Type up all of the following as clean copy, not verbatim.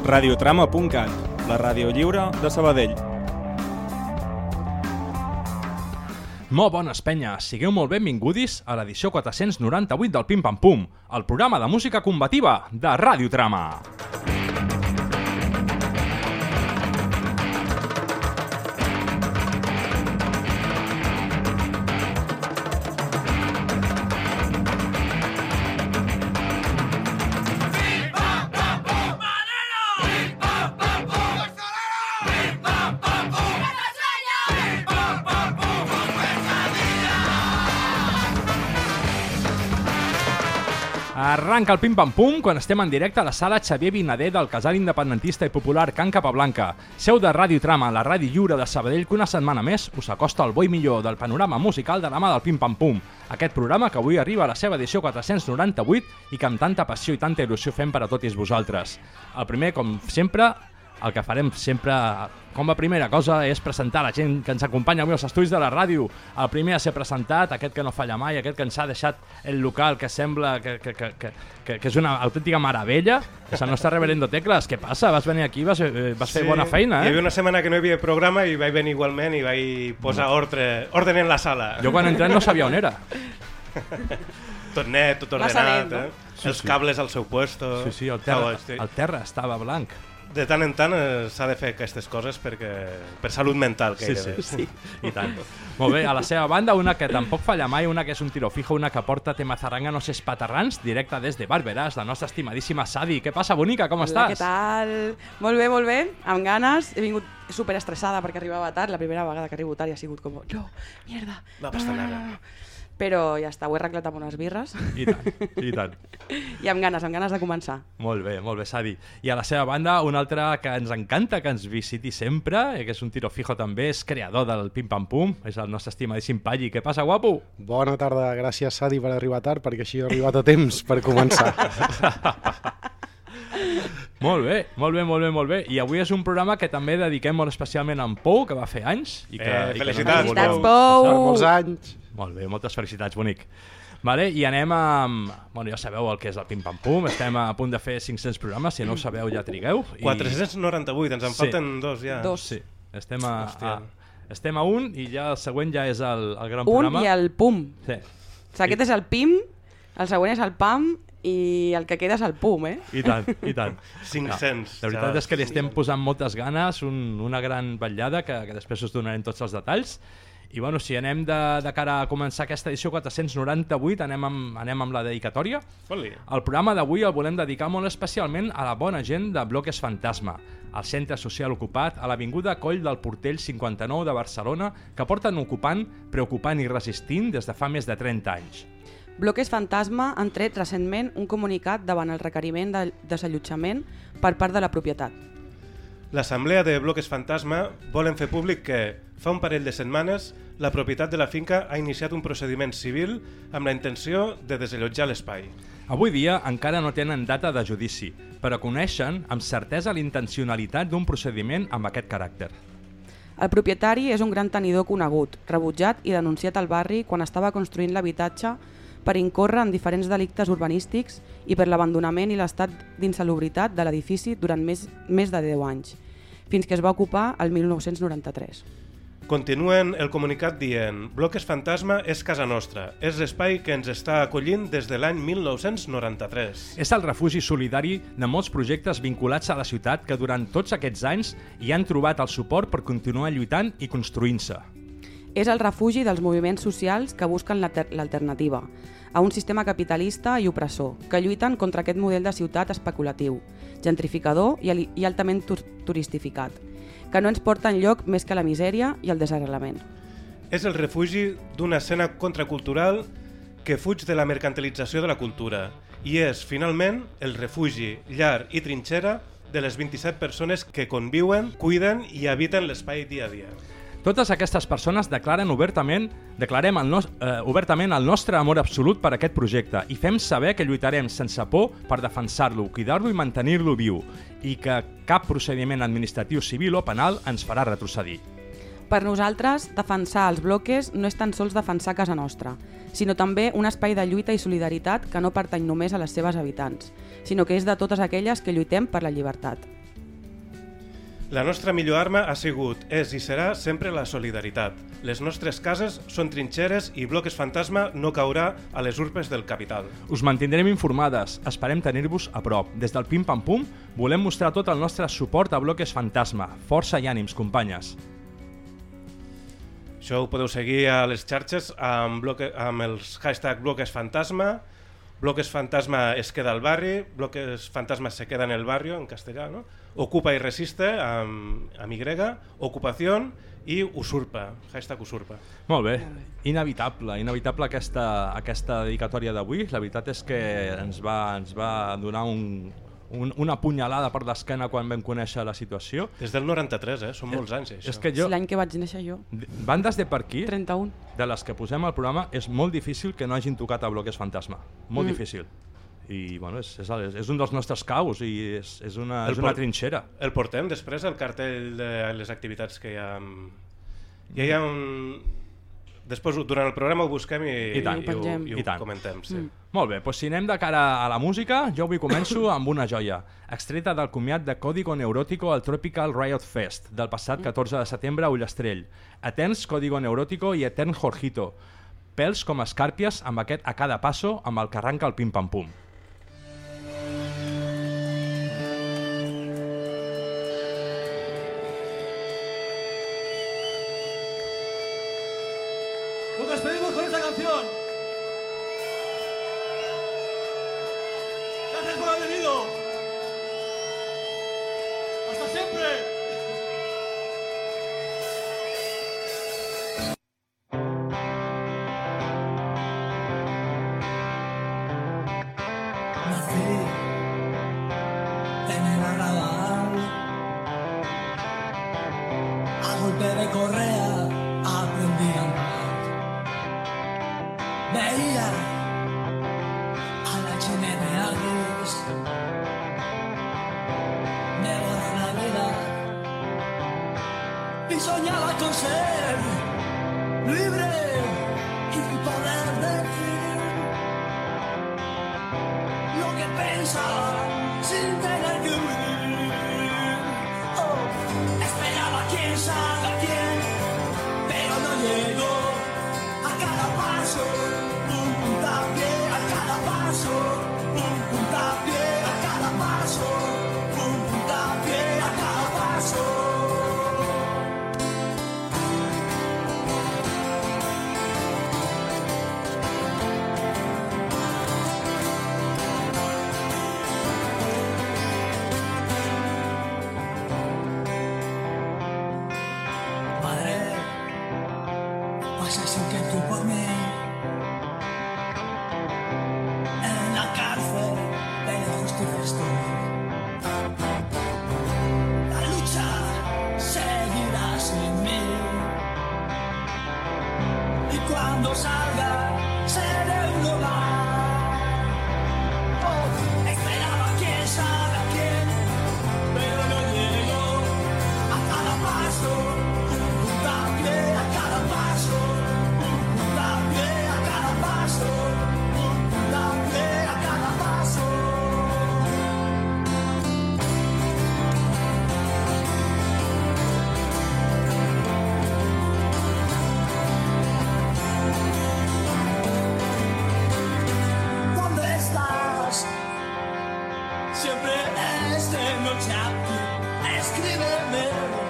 Radiotrama.cat, la ràdio lliure de Sabadell. Molt bones, penya. Sigueu molt benvingudis a l'edició 498 del Pim Pam Pum, el programa de música combativa de Radiotrama. Arranca el Pim Pam Pum quan estem en directe a la sala Xavier Vinader del casal independentista i popular Can Capablanca, seu de Radiotrama, la ràdio lliure de Sabadell, que una setmana més us acosta el bo i millor del panorama musical de la mà del Pim Pam Pum. Aquest programa que avui arriba a la seva edició 498 i que amb tanta passió i tanta il·lusió fem per a tots vosaltres. El primer, com sempre, el que farem sempre, com a primera cosa, és presentar la gent que ens acompanya avui als estudis de la ràdio. El primer a ser presentat, aquest que no falla mai, aquest que ens ha deixat el local, que sembla que és una autèntica meravella, que és el nostre reverendo Tecles. Què passa? Vas venir aquí, vas fer bona feina, Hi havia una setmana que no hi havia programa i vaig venir igualment i vaig posar ordre en la sala. Jo quan he entrat no sabia on era. Tot net, tot ordenat, no? Els cables al seu puesto. Sí, el terra estava blanc. De tant en tant s'ha de fer aquestes coses per salut mental. Sí. I tant. Molt bé, a la seva banda, una que tampoc falla mai, una que és un tiro fijo, una que porta tema zaranganos espatarrans, directa des de Barberàs, la nostra estimadíssima Sadi. Què passa, bonica? Com estàs? Què tal? Molt bé, amb ganes. He vingut super estressada perquè arribava tard. La primera vegada que arribo tard i ha sigut com, no, mierda. No passa nada. Però ja està, ho he arreglat amb unes birres. I tant. I amb ganes de començar. Molt bé, Sadi. I a la seva banda, un altre que ens encanta que ens visiti sempre, que és un tiro fijo també, és creador del Pim Pam Pum, és el nostre estimadíssim Palli. Què passa, guapo? Bona tarda, gràcies Sadi per arribar tard, perquè així he arribat a temps per començar. Molt bé. I avui és un programa que també dediquem molt especialment a en Pou, que va fer anys. Felicitats, Pou! Molts anys. Molt bé, moltes felicitats, bonic. Vale, i anem amb... Bueno, ja sabeu el que és el Pim Pam Pum, estem a punt de fer 500 programes, si no ho sabeu ja trigueu. 498, ens en falten dos ja. Sí, estem a un i ja el següent ja és el gran programa. Un i el Pum. Sí. O sigui, aquest és el Pim, el següent és el Pam i el que queda és el Pum, I tant. 500. La veritat és que li estem posant moltes ganes, una gran vetllada que després us donarem tots els detalls. I bueno, si anem de cara a començar aquesta edició 498, anem amb la dedicatòria. El programa d'avui el volem dedicar molt especialment a la bona gent de Bloques Fantasma, el centre social ocupat a l'avinguda Coll del Portell 59 de Barcelona, que porten ocupant, preocupant i resistint des de fa més de 30 anys. Bloques Fantasma han tret recentment un comunicat davant el requeriment de desallotjament per part de la propietat. L'assemblea de Bloques Fantasma volen fer públic que, fa un parell de setmanes, la propietat de la finca ha iniciat un procediment civil amb la intenció de desallotjar l'espai. Avui dia encara no tenen data de judici, però coneixen amb certesa l'intencionalitat d'un procediment amb aquest caràcter. El propietari és un gran tenidor conegut, rebutjat i denunciat al barri quan estava construint l'habitatge per incórrer en diferents delictes urbanístics i per l'abandonament i l'estat d'insalubritat de l'edifici durant més de 10 anys, fins que es va ocupar el 1993. Continuen el comunicat dient: Bloques Fantasma és casa nostra, és l'espai que ens està acollint des de l'any 1993. És el refugi solidari de molts projectes vinculats a la ciutat que durant tots aquests anys hi han trobat el suport per continuar lluitant i construint-se. És el refugi dels moviments socials que busquen l'alternativa a un sistema capitalista i opressor, que lluiten contra aquest model de ciutat especulatiu, gentrificador i altament turistificat, que no ens porta enlloc més que la misèria i el desarrelament. És el refugi d'una escena contracultural que fuig de la mercantilització de la cultura i és, finalment, el refugi, llar i trinxera de les 27 persones que conviuen, cuiden i habiten l'espai dia a dia. Totes aquestes persones declarem obertament el nostre amor absolut per aquest projecte i fem saber que lluitarem sense por per defensar-lo, cuidar-lo i mantenir-lo viu i que cap procediment administratiu, civil o penal ens farà retrocedir. Per nosaltres, defensar els bloques no és tan sols defensar casa nostra, sinó també un espai de lluita i solidaritat que no pertany només a les seves habitants, sinó que és de totes aquelles que lluitem per la llibertat. La nostra millor arma ha sigut, és i serà sempre la solidaritat. Les nostres cases són trinxeres i Bloques Fantasma no caurà a les urpes del capital. Us mantindrem informades, esperem tenir-vos a prop. Des del Pim Pam Pum volem mostrar tot el nostre suport a Bloques Fantasma. Força i ànims, companyes. Això ho podeu seguir a les xarxes amb els hashtag Bloques Fantasma. Bloques Fantasma es queda al barri, Bloques Fantasma se queda en el barrio, en castellà, no? Ocupa i resiste, amb Y, ocupación i usurpa, hashtag usurpa. Molt bé, inevitable aquesta dedicatòria d'avui. La veritat és que ens va donar una punyalada per l'esquena quan vam conèixer la situació. Des del 93, són molts anys, això. És que jo, L'any que vaig néixer jo, bandes de per aquí, 31. de les que posem al programa, és molt difícil que no hagin tocat a Bloques Fantasma. Molt difícil. I bueno, és un dels nostres caus i és una trinxera. El portem després al cartell de les activitats que hi ha. Hi ha Després, durant el programa ho busquem i ho comentem. Sí. Molt bé, doncs si anem de cara a la música, jo avui començo amb una joia, extreta del comiat de Código Neurótico al Tropical Riot Fest del passat 14 de setembre a Ullastrell. Eterns Código Neurótico i etern Jorgito. Pèls com escàrpies amb aquest A Cada Paso amb el que arranca el Pim Pam Pum. Nos despedimos con esta canción. Gracias por haber venido. Hasta siempre. Nací en el arrabal, a golpe de correa aprendí a andar. Veía a la chimenea gris, nevada la vida, y soñaba con ser libre y poder decir lo que pensaba sin tener que huir. Oh, esperaba quién sabe a quién, pero no llegó. A cada paso, un puntapié, a cada paso, un puntapié, a cada paso, un puntapié, a cada paso. Madre, pasa sin que tú por mí. En la cárcel de la justicia estoy. La lucha seguirá sin mí. Y cuando salga seré uno más. Oh, esperaba quién sabe a quién, pero no llegó. A cada paso, un puntapié, a cada paso, un puntapié, a cada paso, un puntapié, a cada paso. ¿Dónde estás? Siempre es de noche aquí. Escríbeme.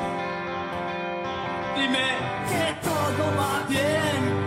Dime que todo va bien.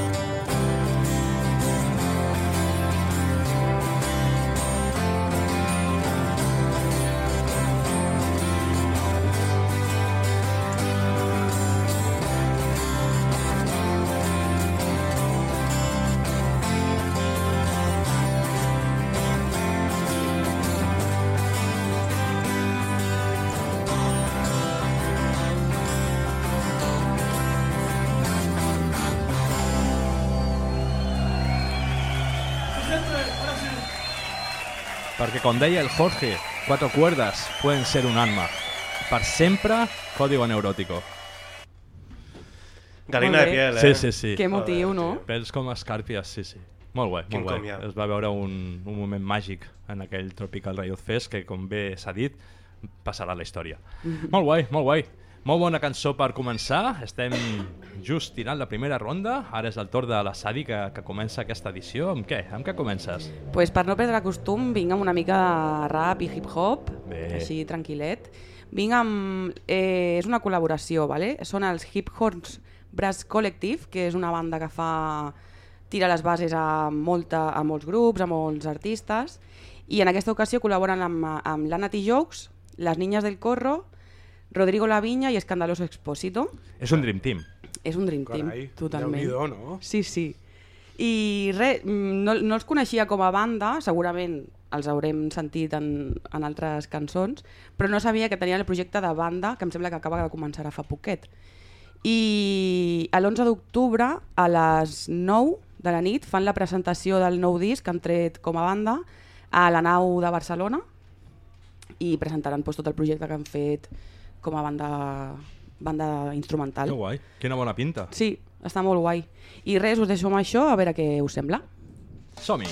Perquè, com deia el Jorge, 4 cuerdas pueden ser un arma. Per sempre, Código Neurótico. Galina de piel, Sí. Que emotiu, no? Pèls com escàrpies, sí. Molt guai, Quin molt guai. comiat. Es va veure un moment màgic en aquell Tropical Riot Fest que, com bé s'ha dit, passarà a la història. Molt guai, molt guai. Molt bona cançó per començar. Estem just tirant la primera ronda. Ara és el torn de la Sadi que comença aquesta edició. Amb què? Amb què comences? Pues per no perdre costum, vinc amb una mica de rap i hip-hop, Bé. així tranquil·let. Vinc amb... és una col·laboració, ¿vale? Són els Hip Horns Brass Collective, que és una banda que tira les bases a molts grups, a molts artistes, i en aquesta ocasió col·laboren amb l'Anna T. Jokes, Les Niñas del Corro, Rodrigo Laviña i Escandaloso Expósito. És un Dream Team. És un Dream Team, Carai, totalment. Déu-n'hi-do, no? Sí, sí. I res, no els coneixia com a banda, segurament els haurem sentit en altres cançons, però no sabia que tenien el projecte de banda, que em sembla que acaba de començar fa poquet. I l'11 d'octubre, a les 9 de la nit, fan la presentació del nou disc que han tret com a banda a la Nau de Barcelona i presentaran tot el projecte que han fet com a banda instrumental. Que guai, quina bona pinta. Sí, està molt guai. I res, us deixo amb això, a veure què us sembla. Som-hi!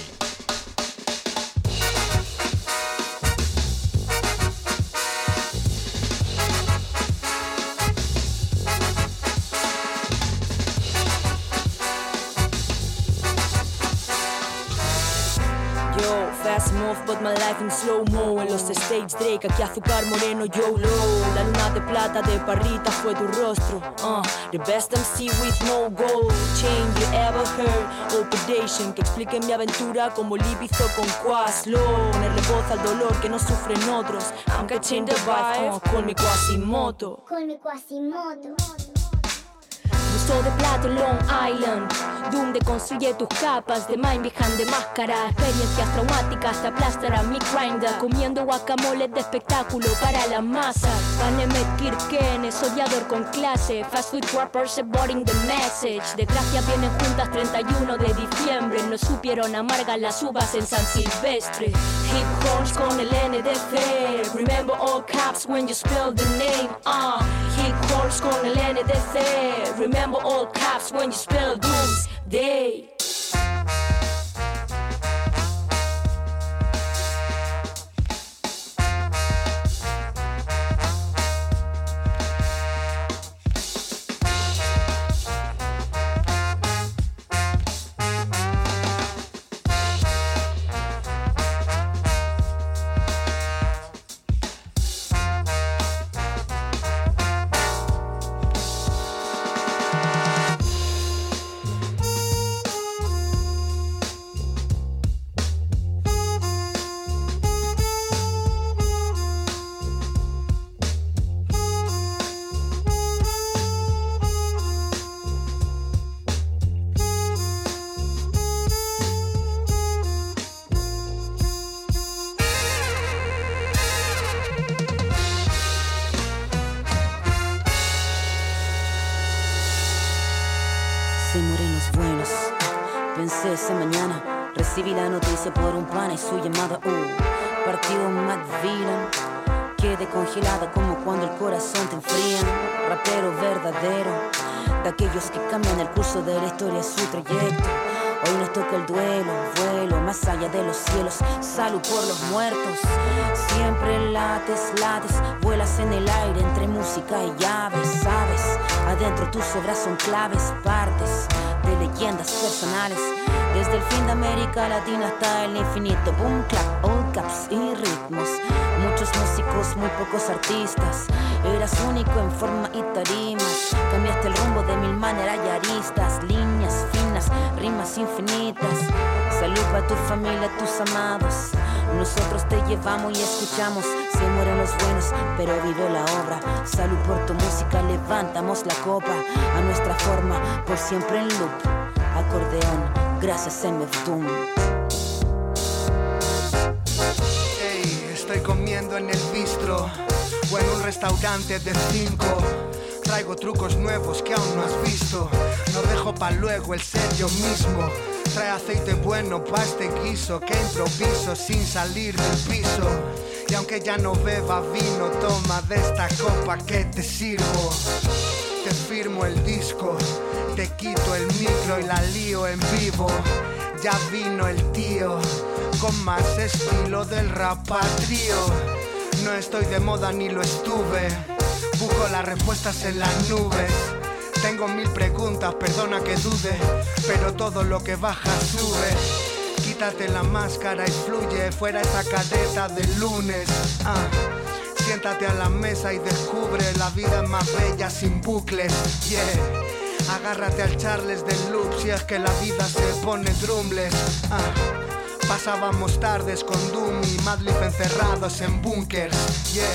Fast move, but my life in slow-mo. En los stage Drake, aquí azúcar moreno, YOLO. La luna de plata de parrita fue tu rostro. The best MC with no gold chain you ever heard. Operation, que explique mi aventura como Lib hizo con Quaslo. Ponerle voz al dolor que no sufren otros. I'm catching the vibe, call me Quasimoto. Call me Quasimoto. Buzo de plata en Long Island. Doom deconstruye tus capas de mind behind de máscara. Experiencias traumáticas te aplastarán mi grinder. Comiendo guacamole de espectáculo para la masa. Panemet Kirken es odiador con clase. Fast food rappers boring the message. Desgracias vienen juntas 31 de diciembre. No supieron amargar las uvas en San Silvestre. Hip horns con el NDC. Remember all caps when you spell the name. Hip horns con el NDC. Remember all caps when you spell Doomsday. Se mueren los buenos. Pensé esa mañana, recibí la noticia por un pana y su llamada. Partido McVillain. Quedé congelada como cuando el corazón te enfrían. Rapero verdadero, de aquellos que cambian el curso de la historia, su trayecto. Hoy nos toca el duelo, vuelo más allá de los cielos. Salud por los muertos. Siempre lates, vuelas en el aire entre música y llaves, ¿sabes? Adentro tus obras son claves, partes de leyendas personales. Desde el fin de América Latina hasta el infinito. Boom, clap, old caps y ritmos. Muchos músicos, muy pocos artistas. Eras único en forma y tarimas. Cambiaste el rumbo de mil maneras y aristas. Líneas finas, rimas infinitas. Salud para tu familia, tus amados. Nosotros te llevamos y escuchamos. Se mueren los buenos, pero vive la obra. Salud por tu música, levantamos la copa. A nuestra forma, por siempre en loop. Acordeón, gracias MF Doom. Estoy comiendo en el bistro o en un restaurante de 5. Traigo trucos nuevos que aún no has visto. No dejo pa' luego el ser yo mismo. Trae aceite bueno pa' este guiso que improviso sin salir del piso. Y aunque ya no beba vino, toma de esta copa que te sirvo. Te firmo el disco, te quito el micro y la lío en vivo. Ya vino el tío con más estilo del rap patrio. No estoy de moda ni lo estuve. Busco las respuestas en las nubes. Tengo 1000 preguntas, perdona que dude, pero todo lo que baja sube. Quítate la máscara y fluye, fuera esa careta del lunes. Siéntate a la mesa y descubre, la vida es más bella sin bucles. Yeah. Agárrate al Charles del loop si es que la vida se pone drumbles. Pasábamos tardes con Doom y Madlib encerrados en búnkers. Yeah.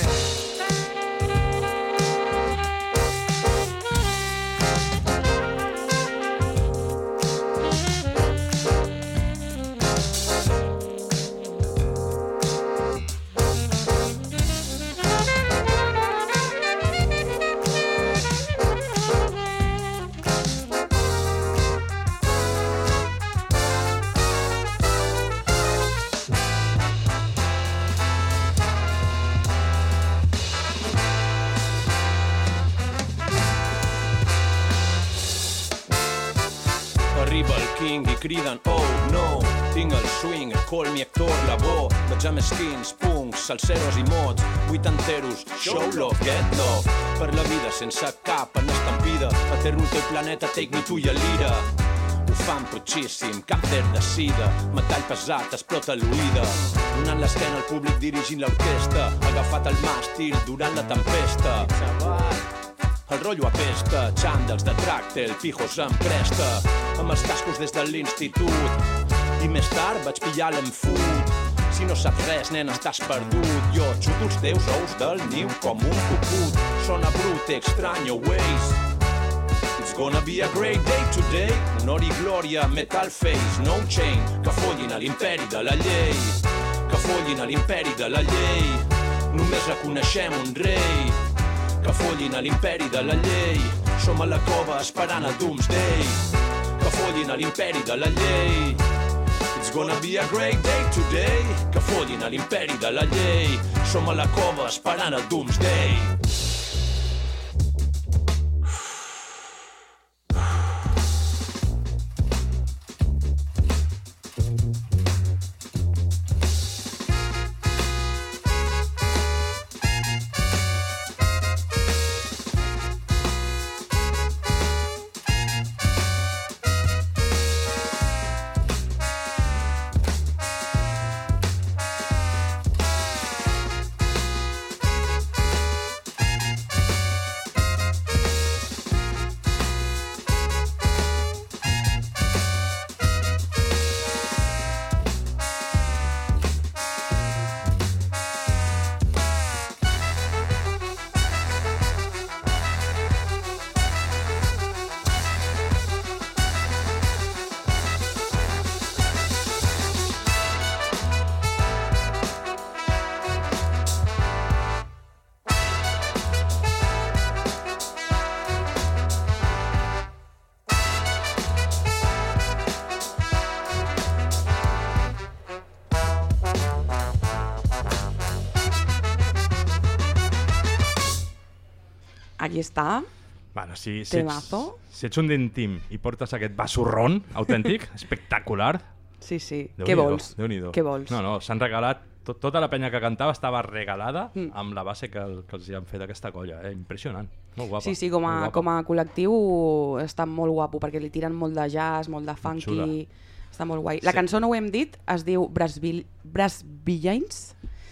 Arriba el King i criden oh no. Tinc el swing, call me Héctor Lavoe. Veig amb skins, punks, salseros i mods, vuitanteros, show love, get love. Per la vida sense cap en estampida, aterro el teu planeta, take me to your lira. Ho fan potxíssim, càncer de sida, metall pesat, explota l'oïda. Donant l'esquena al públic dirigint l'orquestra, agafat el màstil durant la tempesta. El rotllo apesta, xandals de tracte, el pijo se'm presta, amb els cascos des de l'institut. I més tard vaig pillar l'enfut. Si no saps res, nen, estàs perdut. Jo xuto els teus ous del niu com un cucut. Sona brut, extraño ways. It's gonna be a great day today. Honor i glòria, metal face, no chain. Que follin a l'imperi de la llei. Que follin a l'imperi de la llei. Només reconeixem un rei. Que follin a l'imperi de la llei. Som a la cova esperant el Doomsday. Que follin a l'imperi de la llei. It's gonna be a great day today. Que follin a l'imperi de la llei. Som a la cova esperant el Doomsday. Aquí està. Bueno, si Temazo. ets un dentim i portes aquest basurrón autèntic, espectacular. Sí, sí. Déu Què n'hi do, vols? Déu-n'hi-do. Què vols? No, s'han regalat, tota la penya que cantava estava regalada amb la base que els hi han fet aquesta colla. Impressionant, molt guapa. Sí, com a col·lectiu està molt guapo, perquè li tiren molt de jazz, molt de funky, està molt guai. La cançó, no ho hem dit, es diu Brasvillains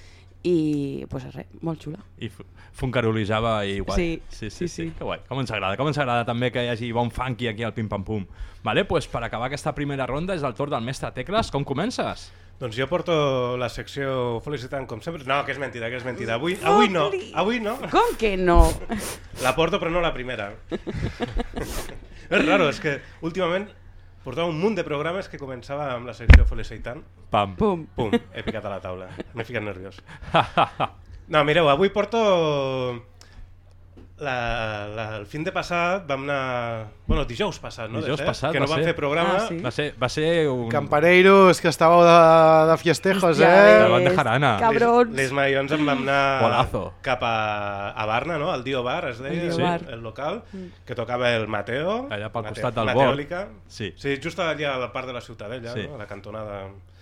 i pues res, molt xula. I funcarolitzava i guai. Sí. Que guai. Com ens agrada també que hi hagi bon funky aquí al Pim Pam Pum. Vale, pues per acabar aquesta primera ronda és el torn del mestre Tecles. Com comences? Doncs jo porto la secció felicitant com sempre. No, que és mentida. Avui no. Com que no? La porto però no la primera. És raro, és que últimament portava un munt de programes que començava amb la secció felicitant. Pam. Pum. Pum, he picat a la taula. M'he ficat nerviós. No, mireu, avui porto... el fin de passat vam anar... Bueno, dijous passat, no? Dijous passat que no vam fer programa. Sí. Va ser un... Campareiros, que estàveu de fiestejos, Te van dejar Ana. Cabrons. Les maions en vam anar Golazo. cap a Barna, no? Al Dio Bar, es deia, Dio Bar. el local, que tocava el Mateo. Allà pel costat del Mateòlica. Sí. Sí, just allà a la part de la Ciutadella, Sí. no? A la cantonada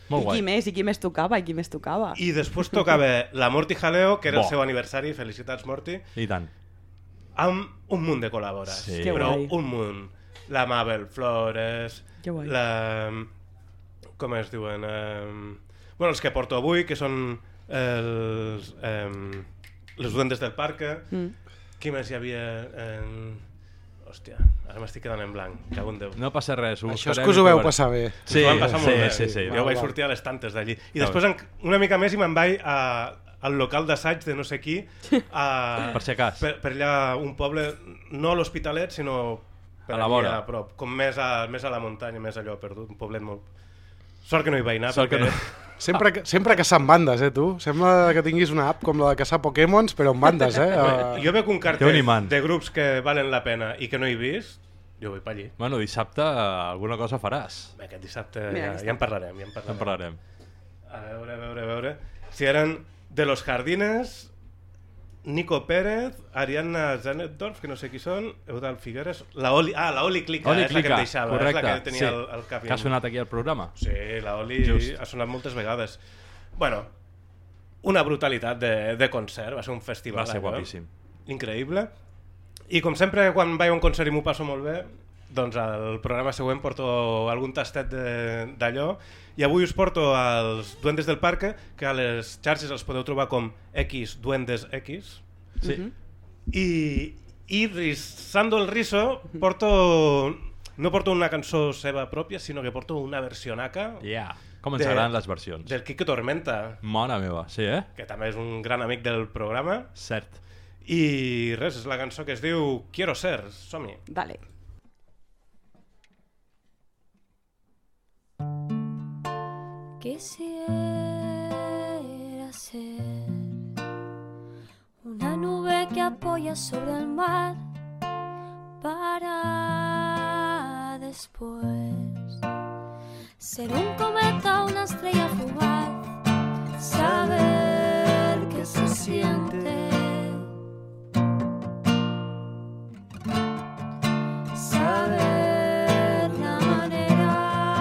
Molt guai. I qui més tocava, I després tocava la Morty Jaleo, que era el Bo. seu aniversari, felicitats Morty, I tant. amb un munt de col·labores, Sí. Que però guai. un munt. La Mabel Flores, Que guai. com es diuen? Bueno, els que porto avui, que són els duendes del parque. Qui més hi havia? Hòstia, ara m'estic quedant en blanc, cago en Déu. No passa res. Això és que us ho veu passar bé. Sí, Ho vam passar molt bé. sí. Jo vaig sortir a les tantes d'allí. I després, una mica més, i me'n vaig al local d'assaig de no sé qui, Per si acas. per allà un poble, no a l'Hospitalet, sinó per A la allí vora. a prop, com més a la muntanya, més allò perdut, un poblet molt... Sort que no hi vaig anar, Sort que perquè... no. Sempre caçant bandes, tu? Sembla que tinguis una app com la de caçar Pokémons, però amb bandes, Jo veig un Té un cartell imant. de grups que valen la pena i que no he vist, jo vull per allí. Bueno, dissabte alguna cosa faràs. Bé, aquest dissabte Mira, ja en parlarem. En parlarem. A veure... Si eren de los Jardines, Nico Pérez, Ariadna Zenetdorf, que no sé qui són, Eudal Figueres, la Oli Clica, Oli és la que Clica, em deixava, correcte. és la que tenia Sí. el cap. Que ha sonat aquí al programa. Sí, la Oli Just. ha sonat moltes vegades. Bueno, una brutalitat de concert, va ser un festival. Va ser allò. guapíssim. Increïble. I com sempre, quan vaig a un concert i m'ho passo molt bé, doncs al programa següent porto algun tastet d'allò, i avui us porto els Duendes del Parque, que a les xarxes els podeu trobar com X Duendes X. Sí. I rizando el rizo, no porto una cançó seva pròpia, sinó que porto una versionaca Com ens agraden les versions. del Quique Tormenta, Mare meva, sí, que també és un gran amic del programa. Cert. I res, és la cançó que es diu Quiero Ser. Som-hi. Dale. Quisiera ser una nube que apoya sobre el mar para después ser un cometa, una estrella fugaz, saber que se siente, saber la manera,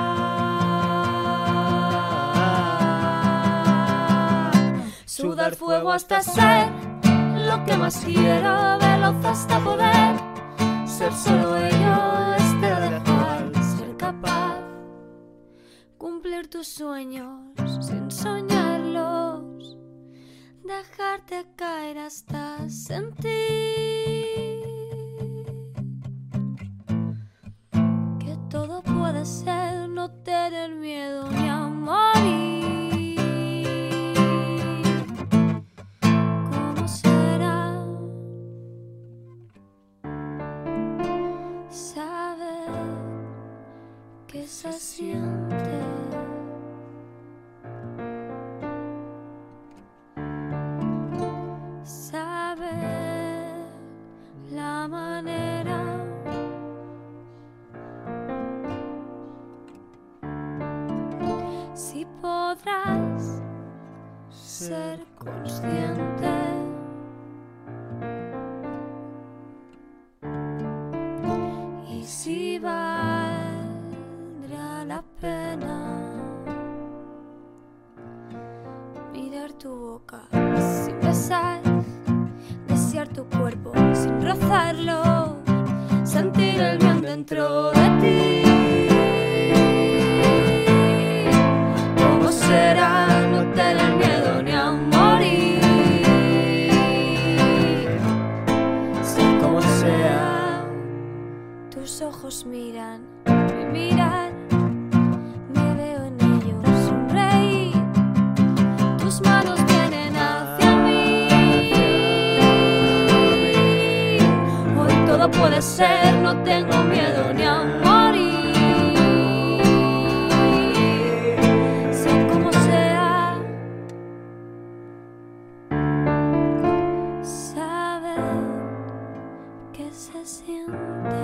sudar fuego hasta ser lo que más quiero, veloz hasta poder ser solo ello, dejar ser capaz, cumplir tus sueños sin soñarlos, dejarte caer hasta sentir que todo puede ser, no tener miedo ni a morir. ¿Cómo será saber que se siente? Saber la manera si podrás ser consciente y si valdrá la pena mirar tu boca sin besar, desear tu cuerpo sin rozarlo, sentir el bien dentro de ti. ¿Cómo será no tener miedo ni a morir? Sea como sea, tus ojos miran y miran, me veo en ellos sonreír, tus manos vienen hacia mí. Hoy todo puede ser, no tengo miedo ni a morir. Sea como sea, saber que se siente.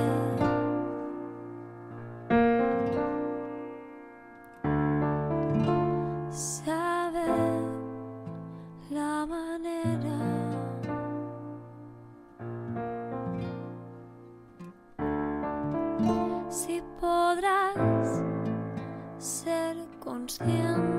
Saber la manera si podrás ser consciente.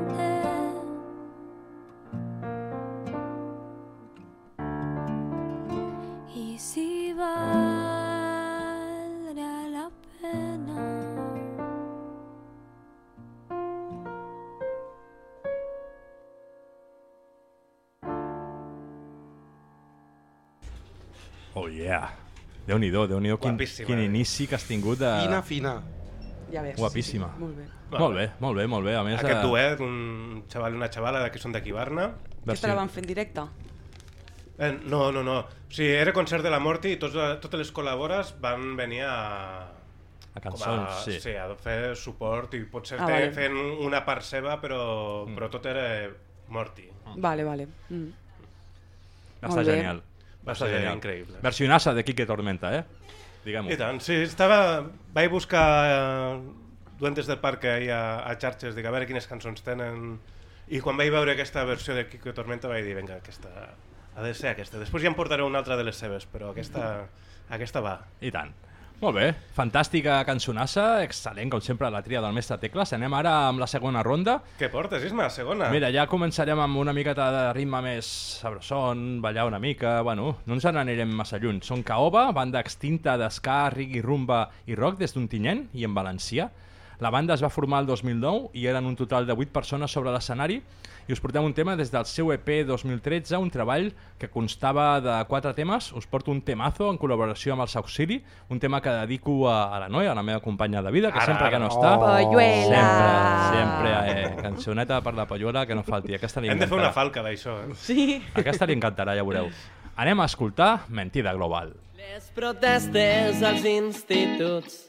Oh yeah. Déu-n'hi-do, quin inici que has tingut de... Fina. Ja ves. Guapíssima. Sí, molt bé. Molt bé. A més, aquest duet, un xaval i una xavala que són d'aquí Barna. Aquesta la van fer en directe? No. O sigui, era concert de la Morti i totes les col·labores van venir a cançons, sí. Sí, a fer suport i potser fent una part seva, però tot era Morti. Vale. Va estar genial. Va ser increïble. Versionassa de Quique Tormenta, diguem-ho. I tant, sí, vaig buscar Duendes del Parque ahir a xarxes, dic, a veure quines cançons tenen, i quan vaig veure aquesta versió de Quique Tormenta vaig dir, vinga, aquesta ha de ser aquesta. Després ja em portaré una altra de les seves, però aquesta va. I tant. Molt bé, fantàstica cançonassa, excel·lent, com sempre, la tria del mestre Tecles. Anem ara amb la segona ronda. Què portes, Isma, segona? Mira, ja començarem amb una miqueta de ritme més sabrosón, ballar una mica, bueno, no ens n'anirem massa lluny. Són Caoba, banda extinta d'esca, reggae, rumba i rock des d'Ontinyent i en valencià. La banda es va formar el 2009 i eren un total de 8 persones sobre l'escenari i us portem un tema des del seu EP 2013, un treball que constava de 4 temes. Us porto un temazo en col·laboració amb els Auxili, un tema que dedico a la Noia, a la meva companya de vida, que sempre que no està... Polluela! Sempre, cançoneta per la polluela, que no falti. Aquesta li encantarà. Hem de fer una falca d'això, Sí. Aquesta li encantarà, ja veureu. Anem a escoltar Mentida Global. Les protestes als instituts,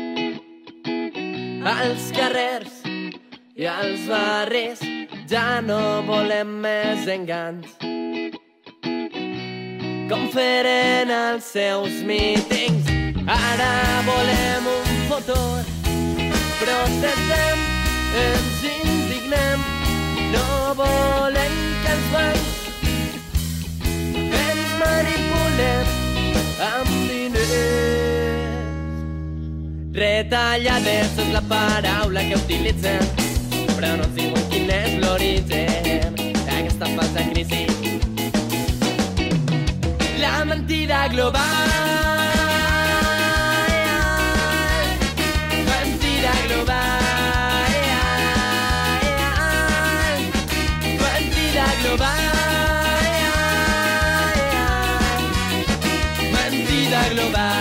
als carrers i als barris, ja no volem més enganys. Com feren els seus mítings, ara volem un futur. Protestem, ens indignem, no volem que els bancs ens manipulen amb diners. Retallades és la paraula que utilitzem, però no ens diuen quin és l'origen d'aquesta falsa crisi. La mentida global, mentida global, mentida global, mentida global.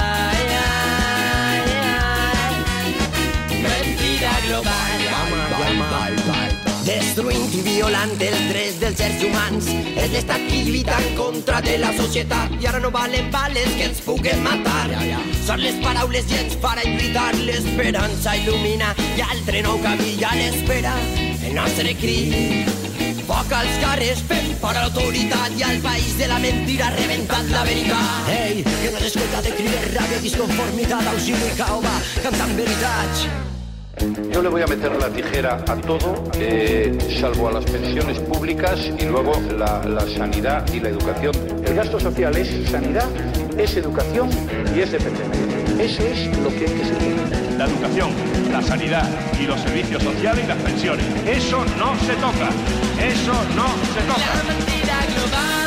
Destruint i violant els drets dels éssers humans, és l'estat qui lluita en contra de la societat, i ara no valen bales que ens puguen matar. Són les paraules i ens farà lluitar, l'esperança il·lumina i altre nou camí ja l'espera. El nostre crit, foc als carrers fent fora l'autoritat i al país de la mentira reventant la veritat. Ei, que no s'escolta de cri de ràbia, disconformitat, Auxili i Caoba cantant veritats. Yo le voy a meter la tijera a todo, salvo a las pensiones públicas y luego la sanidad y la educación. El gasto social es sanidad, es educación y es dependencia. Eso es lo que hay que seguir. La educación, la sanidad y los servicios sociales y las pensiones. Eso no se toca. Eso no se toca. La mentira global.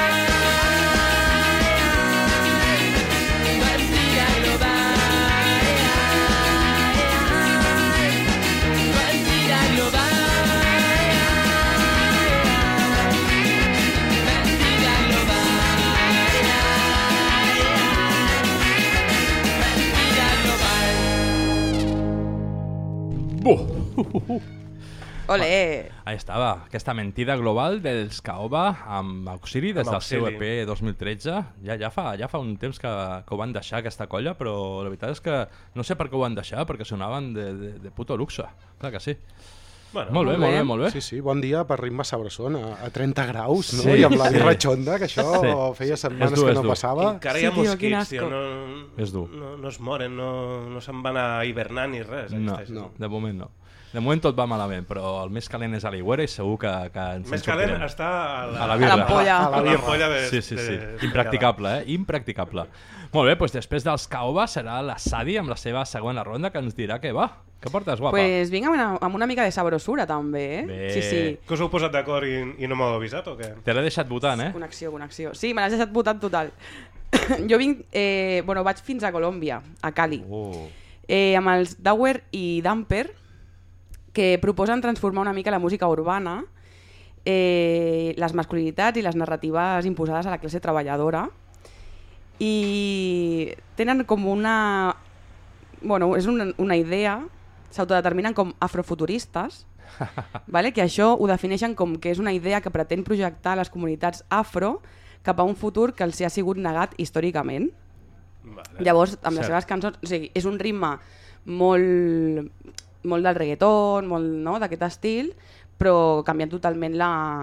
Olé! Ahí estava, aquesta mentida global dels Caoba amb Auxili des del seu EP 2013. Ja fa un temps que ho van deixar aquesta colla, però la veritat és que no sé per què ho van deixar, perquè sonaven de puto luxe. Clar que sí. Bueno, molt bé. Sí, bon dia per ritme sabrosón a 30 graus, no? Sí, I amb la birra xonda, que això feia setmanes que no passava. Encara hi ha mosquits, tio, és dur. No es moren, no se'n van a hivernar ni res. No, de moment no. De moment tot va malament, però el més calent és a l'Aigüera i segur que ens en sortirem. Més calent està a la birra. A l'ampolla. Sí. Impracticable, Impracticable. Molt bé, doncs després dels Caoba serà la Sadi amb la seva segona ronda que ens dirà què va. Què portes, guapa? Pues vinga amb una mica de sabrosura, també, Bé. Sí. Que us heu posat d'acord i no m'heu avisat, o què? Te l'he deixat votant, Connexió. Sí, me l'has deixat votant total. Jo vinc... vaig fins a Colòmbia, a Cali, amb els Dauer i Damper, que proposen transformar una mica la música urbana, les masculinitats i les narratives imposades a la classe treballadora, i tenen com una... Bueno, és una idea, s'autodeterminen com afrofuturistes, vale? Que això ho defineixen com que és una idea que pretén projectar les comunitats afro cap a un futur que els ha sigut negat històricament. Vale. Llavors, amb les seves cançons, o sigui, és un ritme molt del reggaeton, molt, no?, d'aquest estil, però canviant totalment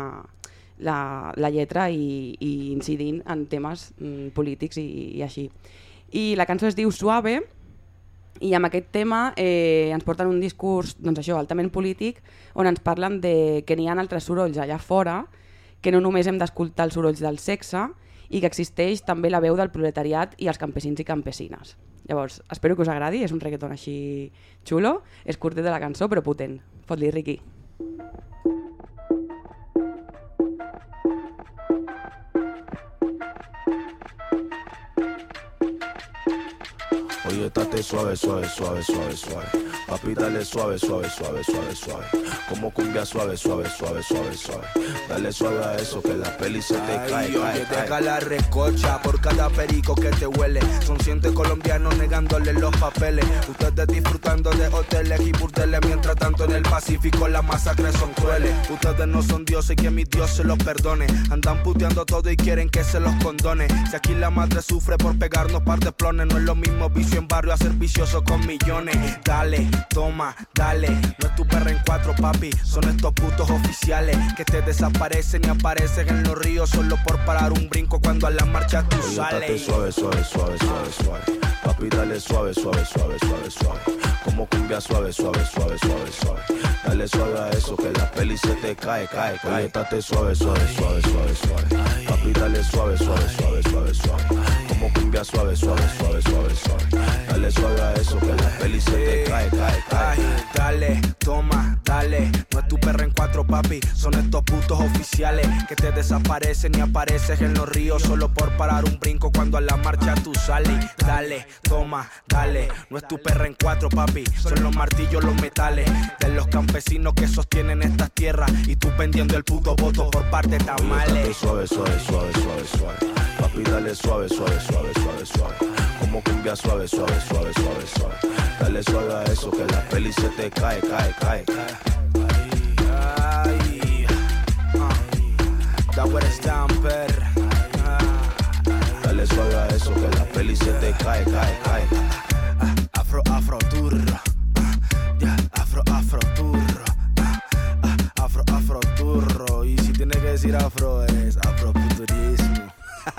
la lletra i incidint en temes polítics i així. I la cançó es diu Suave, i amb aquest tema ens porten un discurs, doncs això, altament polític, on ens parlen de que n'hi ha altres sorolls allà fora, que no només hem d'escoltar els sorolls del sexe i que existeix també la veu del proletariat i els campesins i campesines. Llavors, espero que us agradi, és un reggaeton així xulo, és curtet de la cançó però potent. Fot-li, Riqui. Oye, estate suave, suave, suave, suave, suave. Papi, dale suave, suave, suave, suave, suave. Como cumbia suave, suave, suave, suave, suave. Dale suave a eso que la peli se te cae, cae, deja la recocha por cada perico que te huele. Son 100 colombianos negándole los papeles. Ustedes disfrutando de hoteles y burdeles. Mientras tanto en el Pacífico las masacres son crueles. Ustedes no son dioses y que mi Dios se los perdone. Andan puteando todo y quieren que se los condone. Si aquí la madre sufre por pegarnos par de plones, no es lo mismo vicio en barrio a ser vicioso con millones. Dale, toma, dale. No es tu perra en cuatro, papi. Son estos putos oficiales que te desaparecen y aparecen en los ríos solo por parar un brinco cuando a la marcha tú sales. Suave, suave, suave, suave, suave. Papi, dale suave, suave, suave, suave, suave. Como cumbia suave, suave, suave, suave, suave. Dale suave a eso que la peli se te cae, cae, cae. Estate suave, suave, suave, suave, suave. Papi, dale suave, suave, suave, suave, suave. Como cumbia suave, suave, suave, suave, suave. Dale suave a eso que la peli se te cae, cae, cae. Dale, toma, dale. No es tu perra en cuatro, papi. Son estos putos oficiales que te desaparecen y apareces en los ríos solo por parar un brinco cuando a la marcha tú sales. Dale, toma, dale. No es tu perra en cuatro, papi. Son los martillos, los metales de los campesinos que sostienen estas tierras y tú vendiendo el puto voto por parte de tamales. Suave, suave, suave, suave, suave. Papi, dale suave, suave, suave, suave, suave. Como cumbia suave, suave, suave, suave, suave. Dale suave a eso que la peli se te cae, cae, cae. Dale suave a eso que la peli se te cae, cae, cae. Afro, afro, turro. Afro, afro, turro. Afro, afro, turro. Y si tiene que decir afro es afrofuturismo.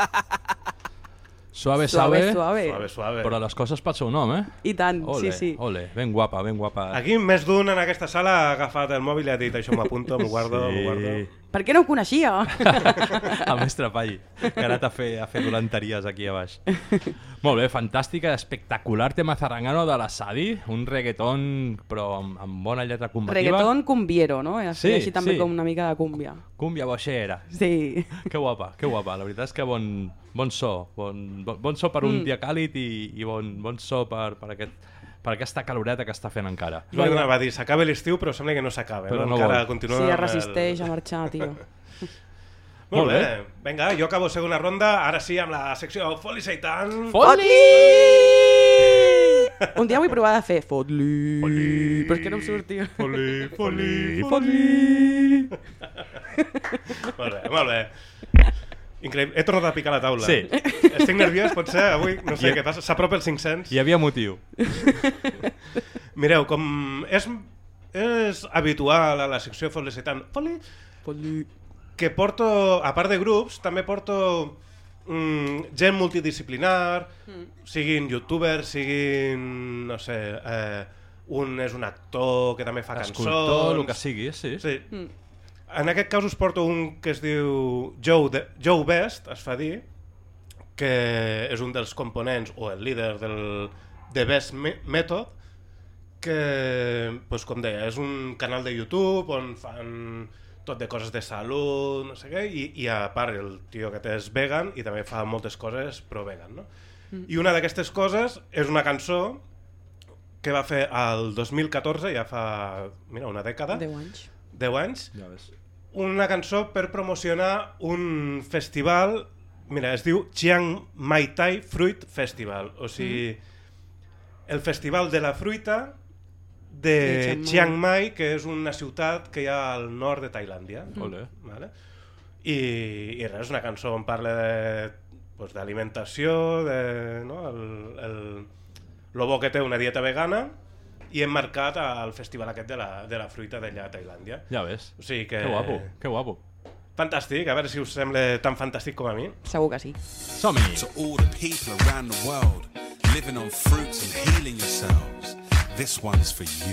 Suave, Suave, suave, suave. Suave. però les coses pel seu nom, eh? I tant, Ole, sí. Ole, ben guapa, ben guapa. Aquí més d'un en aquesta sala ha agafat el mòbil i ha dit això m'ho apunto, m'ho guardo, m'ho guardo. Per què no ho coneixia? El mestre Palli, que ha anat a fer dolenteries aquí a baix. Molt bé, fantàstica, espectacular tema zarangano de la Sadi, un reggaeton però amb bona lletra combativa. Reggaeton cumbiero, no? Així també com una mica de cúmbia. Cúmbia boixera. Sí. Que guapa, la veritat és que bon so, bon so per un dia càlid i bon so per aquesta caloreta que està fent encara. Jo anava a dir, s'acaba l'estiu, però sembla que no s'acaba. Però no encara continua. Sí, es resisteix a marxar, tio. Molt bé. Vinga, jo acabo segona ronda, ara sí, amb la secció Fot-li Seitan. Fot-li! Un dia vull provar de fer Fot-li, però és que no em sortia. Fot-li, fot-li, fot-li. Molt bé. Increïble. He tornat a picar la taula. Sí. Estic nerviós, potser avui, no sé què passa, s'apropa els 500. Hi havia motiu. Mireu, com és habitual a la secció Fot-li Seitan, que porto, a part de grups, també porto gent multidisciplinar, siguin youtubers, siguin, no sé, un és un actor que també fa cançons... Escultor, el que sigui, sí. En aquest cas us porto un que es diu Joe Best, es fa dir, que és un dels components o el líder del The Best Method, que, doncs, com deia, és un canal de YouTube on fan tot de coses de salut, no sé què, i a part el tio aquest és vegan i també fa moltes coses pro-vegan, no? I una d'aquestes coses és una cançó que va fer el 2014, ja fa, mira, una dècada. 10 anys. 10 anys. Ja ves. Una cançó per promocionar un festival Mira, es diu Chiang Mai Thai Fruit Festival, o sigui, el festival de la fruita de Chiang Mai, que és una ciutat que hi ha al nord de Tailàndia. Vale? I res, és una cançó on parla d'alimentació, lo bo que té una dieta vegana, i hem marcat el festival aquest de la fruita d'allà a Tailàndia. Ja ves. O sigui que... Que guapo. Fantàstic, a veure si us sembla tan fantàstic com a mi. Segur que sí. Som-hi! To all the people around the world living on fruits and healing yourselves, this one's for you.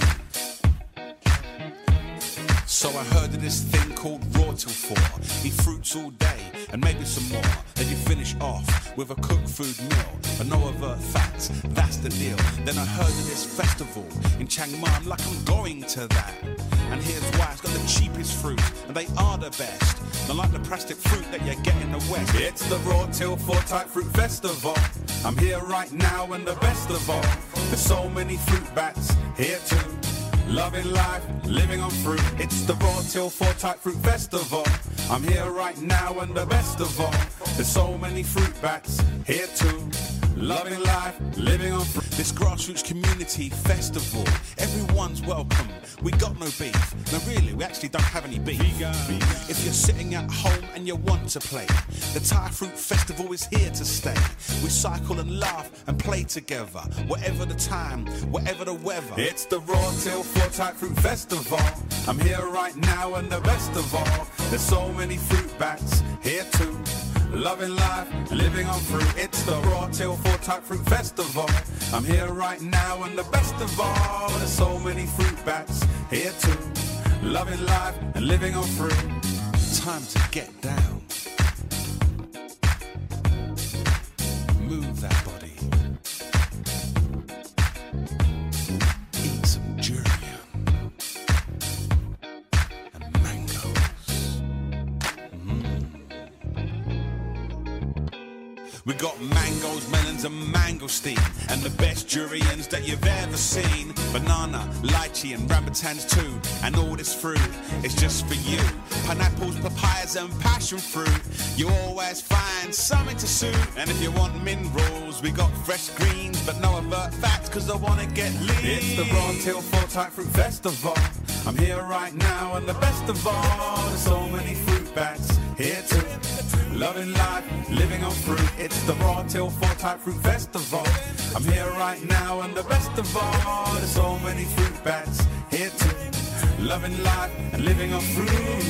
So I heard of this thing called Raw Till 4. Eat fruits all day and maybe some more. Then you finish off with a cooked food meal. But no overt fats, that's the deal. Then I heard of this festival in Chiang Mai. I'm like, I'm going to that. And here's why, it's got the cheapest fruit and they are the best. Not like the plastic fruit that you get in the West. It's the Raw Till 4 Type Fruit Festival. I'm here right now and the best of all. There's so many fruit bats here too. Loving life, living on fruit. It's the Raw Till 4 Type Fruit Festival. I'm here right now and the best of all. There's so many fruit bats here too. Loving life, living on fruit. This grassroots community festival, everyone's welcome. We got no beef. No, really, we actually don't have any beef. If you're sitting at home and you want to play, the Thai Fruit Festival is here to stay. We cycle and laugh and play together, whatever the time, whatever the weather. It's the Raw Till 4 Type Fruit Festival. I'm here right now and the best of all. There's so many fruit bats here too. Loving life, living on fruit. It's the Raw Till 4 Type Fruit Festival. I'm here right now and the best of all. There's so many fruit bats here too. Loving life and living on fruit. Time to get down. Move that body. Eat some durian and mangoes. We got mangoes, melons and mangosteen, and the best durians that you've ever seen. Banana, lychee and rambutans too, and all this fruit is just for you. Pineapples, papayas and passion fruit, you always find something to suit. And if you want minerals, we got fresh greens, but no overt fats, cause I wanna get lean. It's the Raw Till 4 Type Fruit Festival. I'm here right now and the best of all. There's so many fruit bats here too. Loving life, living on fruit. It's the Raw Till 4 Type Fruit Festival. I'm here right now and the best of all. There's so many fruit bats here too. Loving life and living on fruit.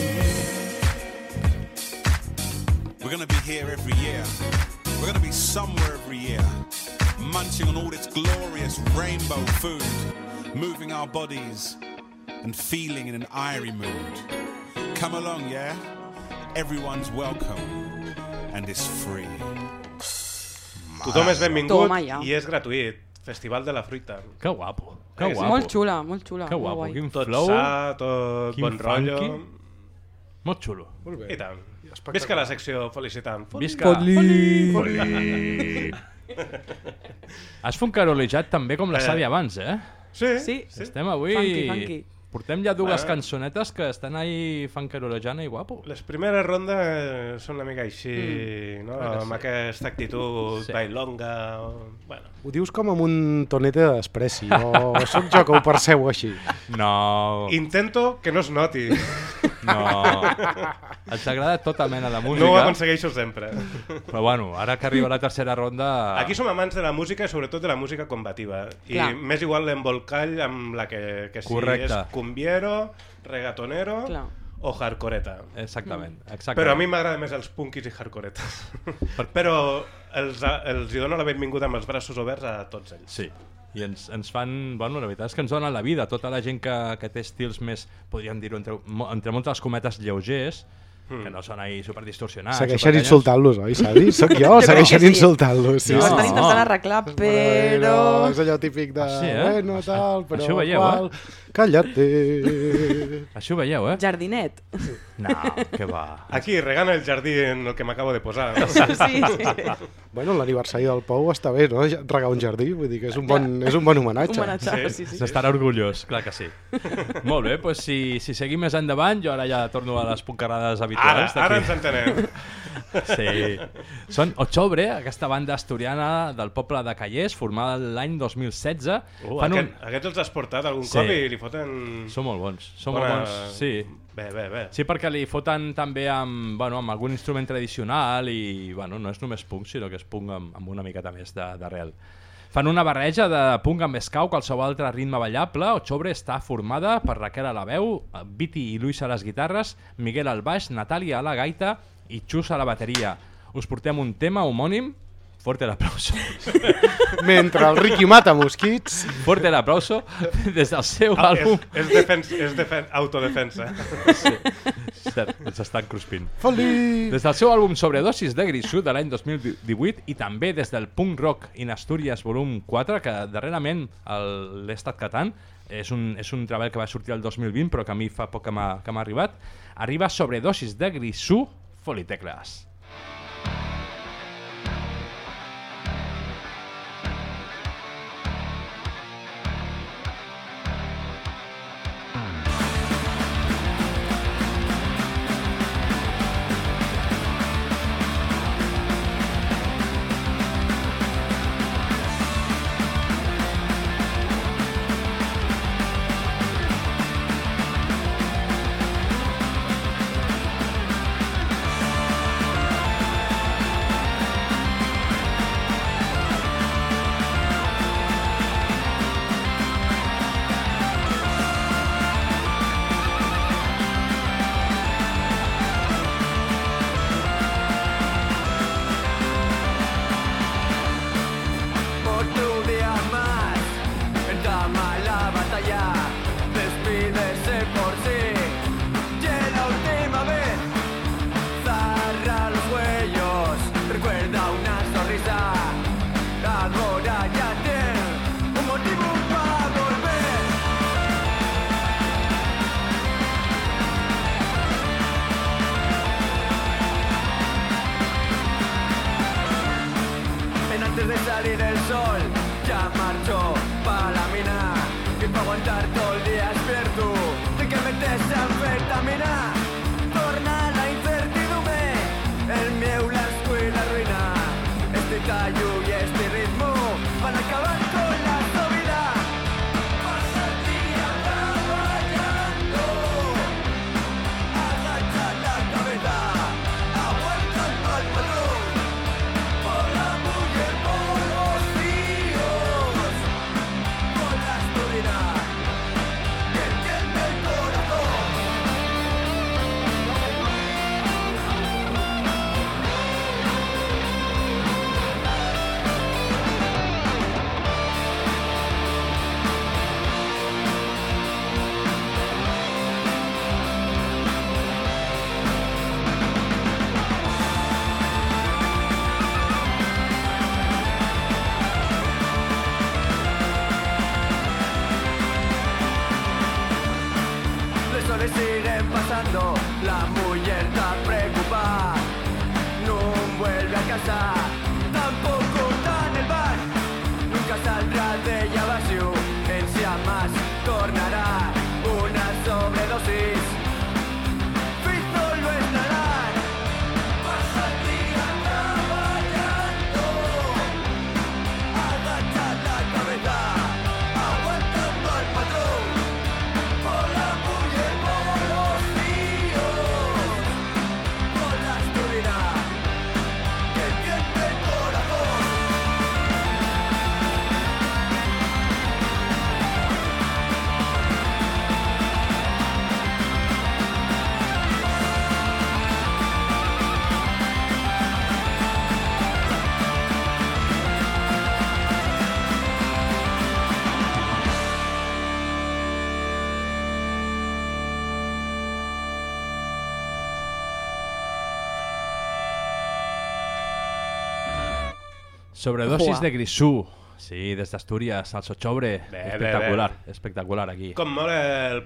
We're gonna be here every year. We're gonna be somewhere every year, munching on all this glorious rainbow food, moving our bodies and feeling in an airy mood. Come along, yeah? Everyone's welcome. And it's free. Tothom és benvingut i és gratuït. Festival de la fruita. Que guapo. Que guapo. Molt xula, molt xula. Que guapo, quin tot flow. sa, tot bon rotllo. Molt xulo. Molt bé. I tant. Visca la secció felicitant. Visca. Foli. Has funcarolejat també com la Sàdia abans, eh? Sí. Estem avui... Funky. Portem ja dues cançonetes que estan ahí fancarolejant i guapo. Les primeres rondes són una mica així, no? Amb aquesta actitud bailonga. Bueno. Ho dius com amb un tonet de despreci, o sóc jo que ho percebo així? No. Intento que no es noti. No. Ens agrada tota mena de música. No ho aconsegueixo sempre. Però bueno, ara que arriba la tercera ronda... Aquí som amants de la música i sobretot de la música combativa. I més igual l'embolcall amb la que si és cumbiero, regatonero o hardcoreta. Exactament. Però a mi m'agrada més els punkis i hardcoretes. Però els hi dono la benvinguda amb els braços oberts a tots ells. Sí. I ens fan, bueno, la veritat és que ens donen la vida. Tota la gent que té estils més, podríem dir-ho, entre moltes cometes lleugers, que no són ahí superdistorsionats. Segueixen insultant-los, oi, Sadi? Soc jo, segueixen insultant-los. Ho estan intentant arreglar, però... És allò típic de... Bueno, tal, però... Això ho veieu, Cállate. Això ho veieu, Jardinet. No, què va. Aquí, regant el jardí en el que m'acabo de posar. Sí. Bueno, l'aniversari del Pou està bé, no? Regar un jardí, vull dir que és un bon homenatge. Sí. S'estarà orgullós, clar que sí. Molt bé, doncs si seguim més endavant, jo ara ja torno a les puncarades habituals. Ara ens entenem. Sí. Són Octubre, aquesta banda asturiana del poble de Callers, formada l'any 2016. Aquests els has portat algun cop i li foten... Són molt bons, molt bons, sí. Bé. Sí, perquè li foten també amb algun instrument tradicional i no és només punk, sinó que és punk amb una miqueta més d'arrel. Fan una barreja de punk amb ska o qualsevol altre ritme ballable. Octubre està formada per Raquel a la veu, Viti i Luis a les guitarres, Miguel al baix, Natàlia a la gaita i Xus a la bateria. Us portem un tema homònim. Fuerte el aplauso. Mentre el Ricky mata mosquits. Fuerte el aplauso des del seu àlbum. És autodefensa. Sí, cert, ens estan cruspint. Foli! Des del seu àlbum Sobredosis de Grisú de l'any 2018 i també des del Punk Rock in Asturias volum 4, que darrerament l'he estat catant, és un treball que va sortir el 2020 però que a mi fa poc que m'ha arribat, arriba Sobredosis de Grisú, Folitecles. La mujer está preocupada, no vuelve a casa, tampoco está en el bar, nunca saldrá de ella vacío, en sí a más tornará una sobredosis, Cristo lo estará, pasa el día trabajando, agacha la cabeza, aguantando al patrón, por la mujer, por los tíos, por la oscuridad, que tiende el corazón. Sobredosis Uah. de Grisú. Sí, des d'Astúries, al Sochobre. Espectacular, espectacular aquí. Com mola el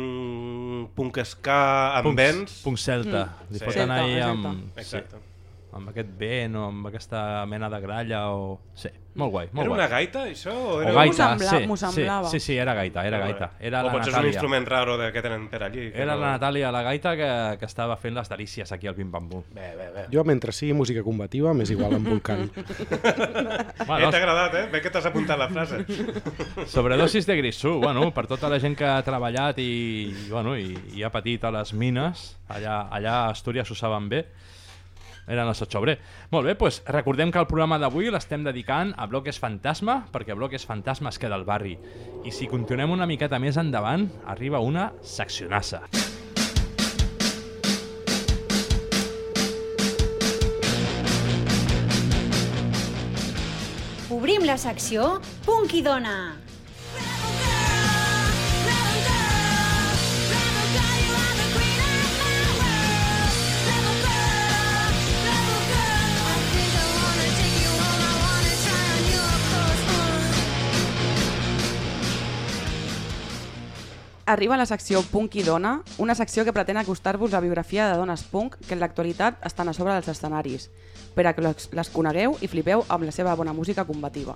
punk ska amb vents. Punk celta. Li foten ahí amb... Exacte. amb aquest vent o amb aquesta mena de gralla o... Sí, molt guai, molt Era guai. una gaita, això? O Era gaita, m'ho semblava. Sí, era gaita. Era o la potser és un Natàlia. instrument raro que tenen per allí. Era la Natàlia, la gaita, que estava fent les delícies aquí al Pim Pam Pum. Bé. Jo, mentre sigui música combativa, m'és igual amb Volcán. Bueno, t'ha agradat, eh? Bé que t'has apuntat la frase. Sobredosis de grisú, bueno, per tota la gent que ha treballat i ha patit a les mines, allà a Astúries ho saben bé, eren els Ochobrer. Molt bé, doncs recordem que el programa d'avui l'estem dedicant a Bloques Fantasma, perquè Bloques Fantasma es queda al barri. I si continuem una miqueta més endavant, arriba una seccionassa. Obrim la secció Punk i Dona. Arriba la secció Punk i Dona, una secció que pretén acostar-vos la biografia de dones punk que en l'actualitat estan a sobre dels escenaris, per a que les conegueu i flipeu amb la seva bona música combativa.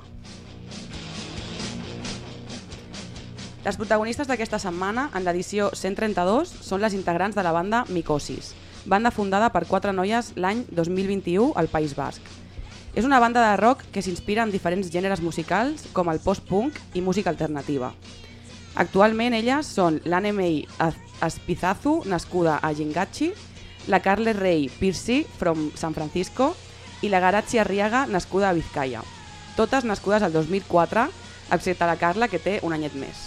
Les protagonistes d'aquesta setmana, en l'edició 132, són les integrants de la banda Micosis, banda fundada per 4 noies l'any 2021 al País Basc. És una banda de rock que s'inspira en diferents gèneres musicals com el post-punk i música alternativa. Actualment elles són l'Anne-May Aspizazu, nascuda a Jingachi, la Carles Rey Pirsi, from San Francisco, i la Garatzi Arriaga, nascuda a Vizcaya. Totes nascudes al 2004, excepte la Carla, que té un anyet més.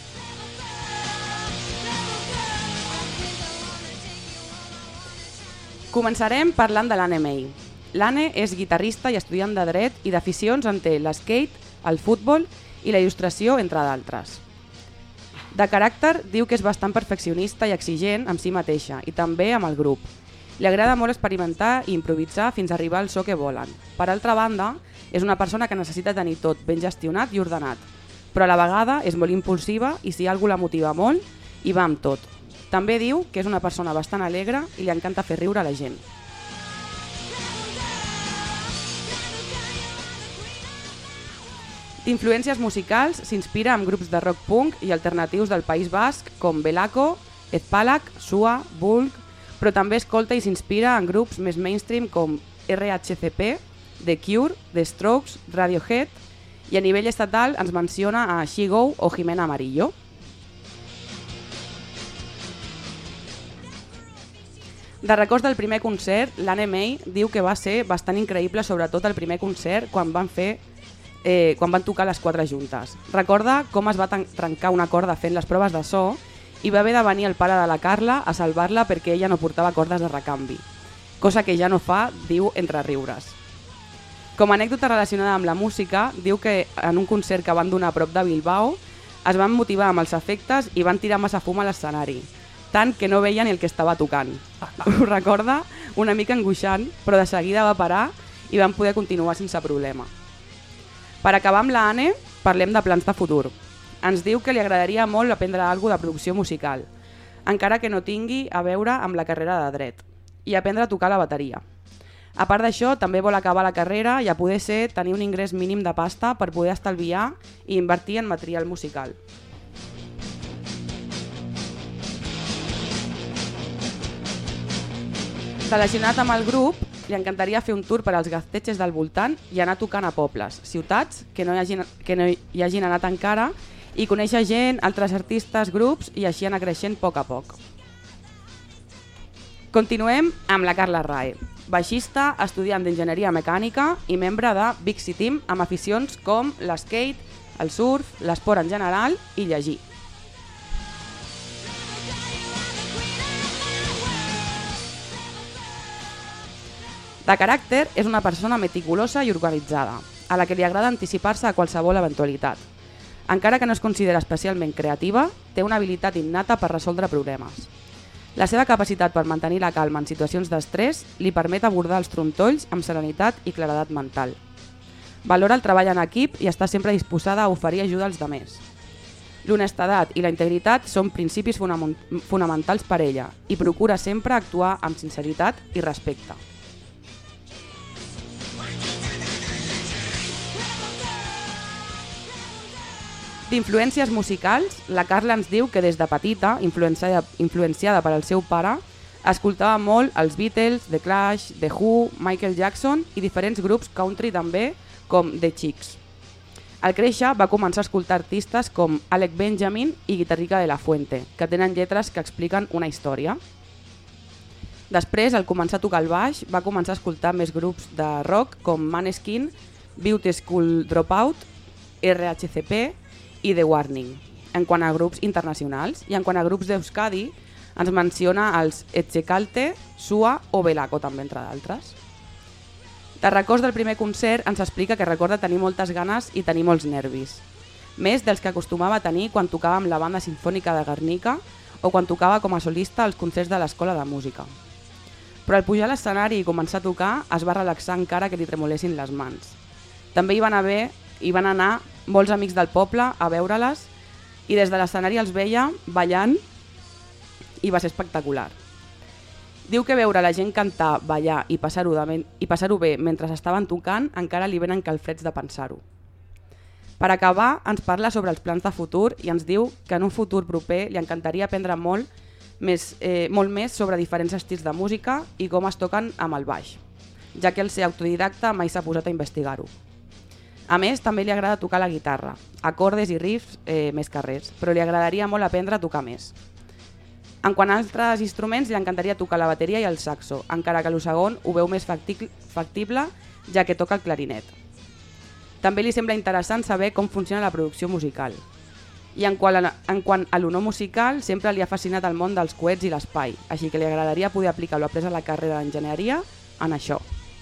Començarem parlant de l'Anne-May. L'Anne és guitarrista i estudiant de dret i d'aficions en té l'skate, el futbol i la il·lustració, entre d'altres. De caràcter, diu que és bastant perfeccionista i exigent amb si mateixa i també amb el grup. Li agrada molt experimentar i improvisar fins a arribar al so que volen. Per altra banda, és una persona que necessita tenir tot ben gestionat i ordenat, però a la vegada és molt impulsiva i si algú la motiva molt, hi va amb tot. També diu que és una persona bastant alegre i li encanta fer riure a la gent. D'influències musicals, s'inspira en grups de rock punk i alternatius del País Basc com Belako, Ezpalak, Sua, Bulk, però també escolta i s'inspira en grups més mainstream com RHCP, The Cure, The Strokes, Radiohead, i a nivell estatal ens menciona a She Go o Jimena Amarillo. De records del primer concert, l'Anne-May diu que va ser bastant increïble, sobretot el primer concert quan van tocar les 4 juntes. Recorda com es va trencar una corda fent les proves de so i va haver de venir el pare de la Carla a salvar-la perquè ella no portava cordes de recanvi, cosa que ja no fa, diu, entre riures. Com a anècdota relacionada amb la música, diu que en un concert que van donar a prop de Bilbao es van motivar amb els efectes i van tirar massa fum a l'escenari, tant que no veien el que estava tocant. Ho recorda una mica angoixant, però de seguida va parar i van poder continuar sense problema. Per acabar amb la Anne, parlem de plans de futur. Ens diu que li agradaria molt aprendre alguna de producció musical, encara que no tingui a veure amb la carrera de dret, i aprendre a tocar la bateria. A part d'això, també vol acabar la carrera i a poder ser tenir un ingrés mínim de pasta per poder estalviar i invertir en material musical. Relacionat amb el grup, li encantaria fer un tour per als gaztetxes del voltant i anar tocant a pobles, ciutats que no hi hagin anat encara i conèixer gent, altres artistes, grups i així anar creixent a poc a poc. Continuem amb la Carla Rae, baixista, estudiant d'enginyeria mecànica i membre de Bixi Team amb aficions com l'skate, el surf, l'esport en general i llegir. De caràcter, és una persona meticulosa i organitzada, a la que li agrada anticipar-se a qualsevol eventualitat. Encara que no es considera especialment creativa, té una habilitat innata per resoldre problemes. La seva capacitat per mantenir la calma en situacions d'estrès li permet abordar els trontolls amb serenitat i claredat mental. Valora el treball en equip i està sempre disposada a oferir ajuda als demés. L'honestedat i la integritat són principis fonamentals per ella i procura sempre actuar amb sinceritat i respecte. D'influències musicals, la Carla ens diu que des de petita, influenciada per al seu pare, escoltava molt els Beatles, The Clash, The Who, Michael Jackson i diferents grups country també, com The Chicks. Al créixer va començar a escoltar artistes com Alec Benjamin i Guitarrica de la Fuente, que tenen lletres que expliquen una història. Després, al començar a tocar el baix, va començar a escoltar més grups de rock com Måneskin, Beauty School Dropout, RHCP i The Warning, en quant a grups internacionals, i en quant a grups d'Euskadi ens menciona els Etxekalte, Sua o Belaco també, entre d'altres. De records del primer concert ens explica que recorda tenir moltes ganes i tenir molts nervis, més dels que acostumava a tenir quan tocava amb la banda sinfònica de Guernica o quan tocava com a solista als concerts de l'escola de música. Però al pujar a l'escenari i començar a tocar es va relaxar encara que li tremolessin les mans. També hi van anar molts amics del poble a veure-les i des de l'escenari els veia ballant i va ser espectacular. Diu que veure la gent cantar, ballar i passar-ho bé mentre estaven tocant encara li venen calfreds de pensar-ho. Per acabar, ens parla sobre els plans de futur i ens diu que en un futur proper li encantaria aprendre molt més sobre diferents estils de música i com es toquen amb el baix, ja que el ser autodidacta mai s'ha posat a investigar-ho. A més, també li agrada tocar la guitarra, acordes i riffs més que res, però li agradaria molt aprendre a tocar més. En quant a altres instruments, li encantaria tocar la bateria i el saxo, encara que el segon ho veu més factible, ja que toca el clarinet. També li sembla interessant saber com funciona la producció musical. I en quant a l'honor musical, sempre li ha fascinat el món dels coets i l'espai, així que li agradaria poder aplicar l'après a la carrera d'enginyeria en això.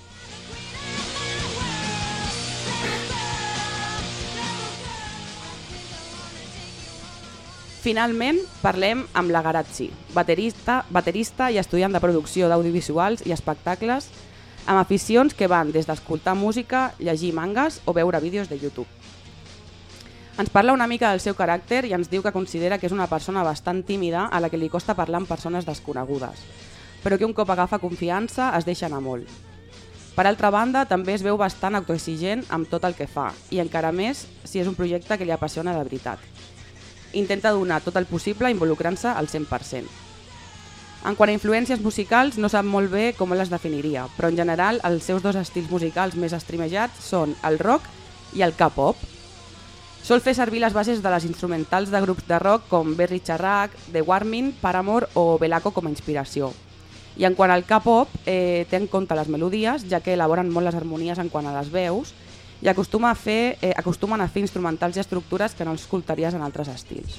Finalment, parlem amb la Garazzi, baterista i estudiant de producció d'audiovisuals i espectacles, amb aficions que van des d'escoltar música, llegir mangas o veure vídeos de YouTube. Ens parla una mica del seu caràcter i ens diu que considera que és una persona bastant tímida a la que li costa parlar amb persones desconegudes, però que un cop agafa confiança es deixa anar molt. Per altra banda, també es veu bastant autoexigent amb tot el que fa, i encara més si és un projecte que li apassiona de veritat. Intenta donar tot el possible involucrant-se al 100%. En quant a influències musicals, no sap molt bé com les definiria, però en general els seus dos estils musicals més estremejats són el rock i el K-pop. Sol fer servir les bases de les instrumentals de grups de rock com Berry Charrac, The Warning, Paramore o Belaco com a inspiració. I en quant al K-pop, té en compte les melodies, ja que elaboren molt les harmonies en quant a les veus, i acostumen a fer instrumentals i estructures que no escoltaries en altres estils.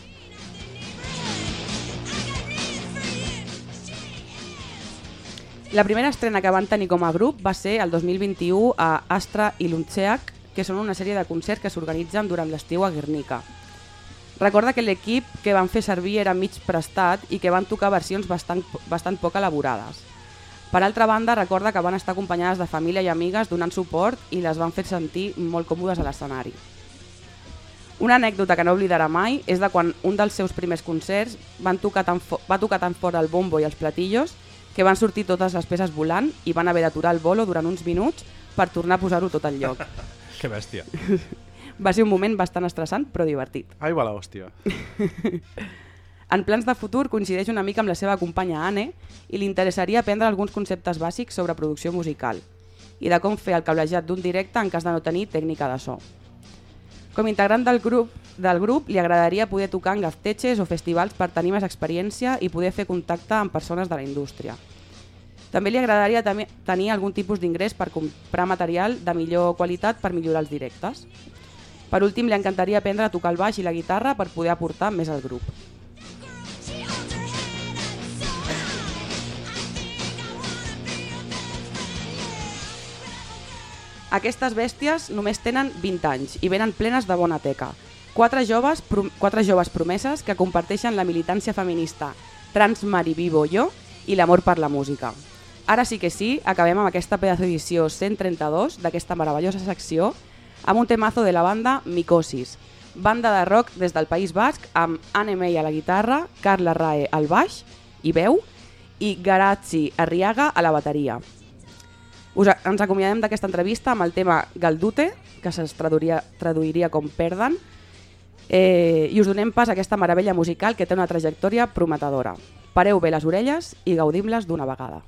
La primera estrena que van tenir com a grup va ser el 2021 a Astra i Luntzeak, que són una sèrie de concerts que s'organitzen durant l'estiu a Guernica. Recorda que l'equip que van fer servir era mig prestat i que van tocar versions bastant poc elaborades. Per altra banda, recorda que van estar acompanyades de família i amigues donant suport i les van fer sentir molt còmodes a l'escenari. Una anècdota que no oblidarà mai és de quan un dels seus primers concerts va tocar tan fort el bombo i els platillos que van sortir totes les peces volant i van haver d'aturar el bolo durant uns minuts per tornar a posar-ho tot al lloc. Que bèstia. Va ser un moment bastant estressant però divertit. Ai, va l'hòstia. En plans de futur coincideix una mica amb la seva companya Anne i li interessaria aprendre alguns conceptes bàsics sobre producció musical i de com fer el cablejat d'un directe en cas de no tenir tècnica de so. Com a integrant del grup li agradaria poder tocar en gaztetxes o festivals per tenir més experiència i poder fer contacte amb persones de la indústria. També li agradaria tenir algun tipus d'ingrés per comprar material de millor qualitat per millorar els directes. Per últim, li encantaria aprendre a tocar el baix i la guitarra per poder aportar més al grup. Aquestes bèsties només tenen 20 anys i venen plenes de bona teca. Quatre joves promeses que comparteixen la militància feminista Trans Marivivo Jo i l'amor per la música. Ara sí que sí, acabem amb aquesta pedazo edició 132 d'aquesta meravellosa secció amb un temazo de la banda Micosis, banda de rock des del País Basc amb Anne May a la guitarra, Carla Rae al baix i veu i Garazzi Arriaga a la bateria. Ens acomiadem d'aquesta entrevista amb el tema Galdute, que es traduiria com Perden, I us donem pas a aquesta meravella musical que té una trajectòria prometedora. Pareu bé les orelles i gaudim-les d'una vegada.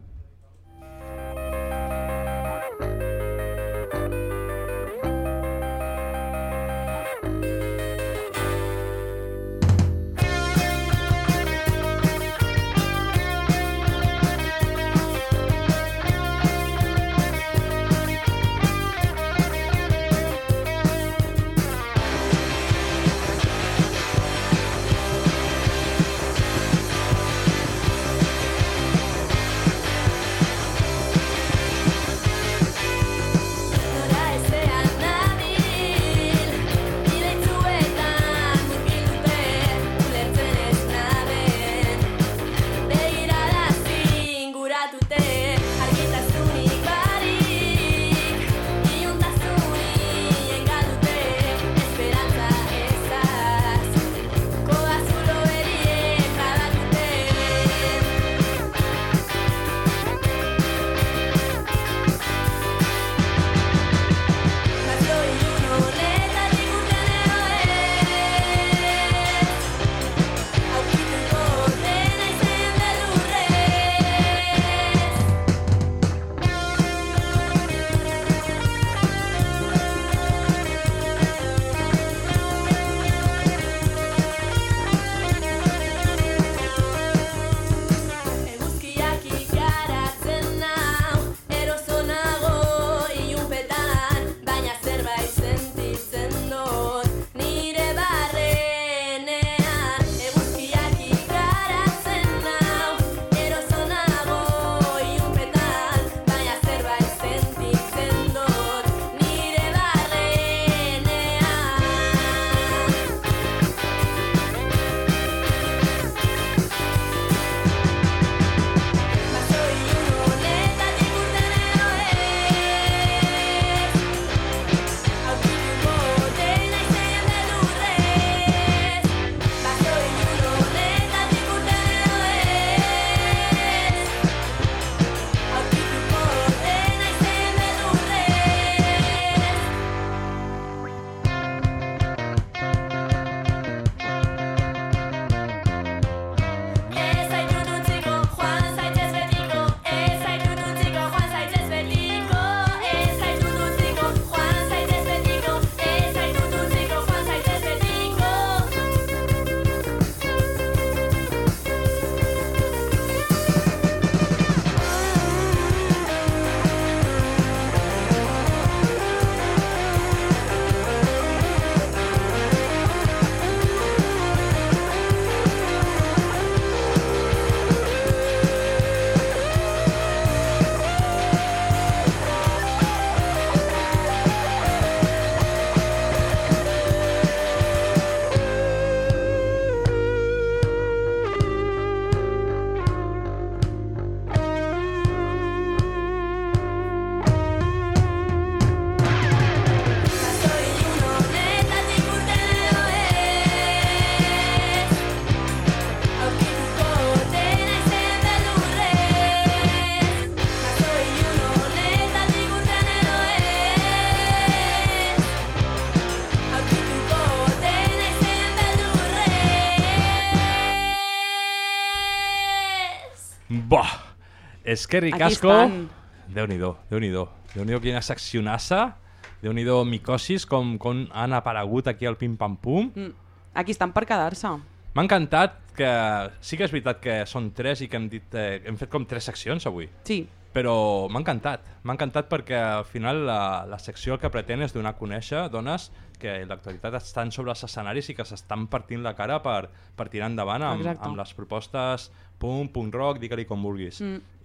Buah! És que ricasco... Déu-n'hi-do, Déu-n'hi-do. Déu-n'hi-do quina seccionassa. Déu-n'hi-do micosis, com han aparegut aquí al pim-pam-pum. Aquí estan per quedar-se. M'ha encantat que... Sí que és veritat que són 3 i que hem fet com 3 seccions avui. Sí. Però m'ha encantat perquè al final la secció el que pretén és donar a conèixer dones que l'actualitat estan sobre els escenaris i que s'estan partint la cara per tirar endavant amb les propostes punk rock, digue-li com vulguis.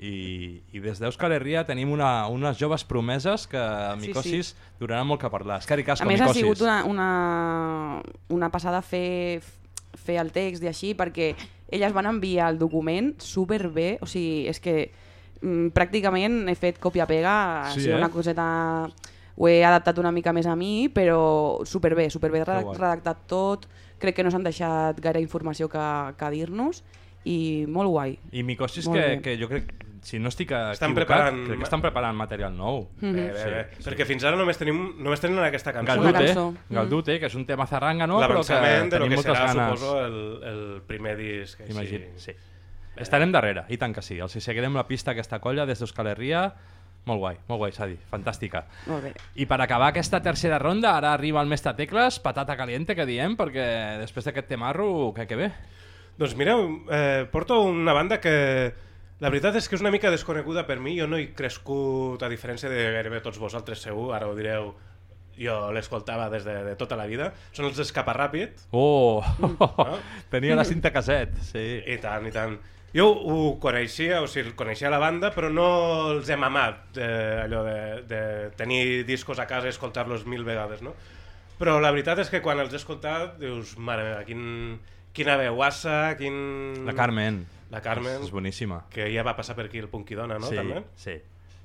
I des d'Euskal Herria tenim unes joves promeses que a Micosis donaran molt que parlar. És que ricasco, Micosis. A més ha sigut una passada fer el text i així, perquè elles van enviar el document superbé, o sigui, és que pràcticament he fet còpia-pega, ha sigut una coseta... Ho he adaptat una mica més a mi, però superbé redactat tot, crec que no s'han deixat gaire informació que dir-nos, i molt guai. I Micosis que jo crec si no estic equivocat, crec que estan preparant material nou. Bé. Perquè fins ara només tenim aquesta cançó. Galdute, que és un tema zarrangano, però que L'avançament de lo tenim que moltes serà, ganes. suposo, el primer disc. Sí. Estarem darrere, i tant que sí. Els seguirem la pista a aquesta colla des d'Euskal Herria. Molt guai, Sadi, fantàstica. Molt bé. I per acabar aquesta tercera ronda, ara arriba el mestre Tecles, patata caliente, que diem, perquè després d'aquest temarro, què ve? Doncs mireu, porto una banda que la veritat és que és una mica desconeguda per mi. Jo no he crescut, a diferència de gairebé tots vosaltres segur, ara ho direu, jo l'escoltava des de tota la vida. Són els Escaparràpid. No? Tenia la cinta caset, sí. I tant. Jo ho coneixia, coneixia la banda, però no els he mamat, allò de tenir discos a casa i escoltar-los 1000 vegades, no? Però la veritat és que quan els he escoltat, dius, mare meva, quina veuassa, La Carmen. És boníssima. Que ja va passar per aquí el Punkidona, no? Sí, també? sí.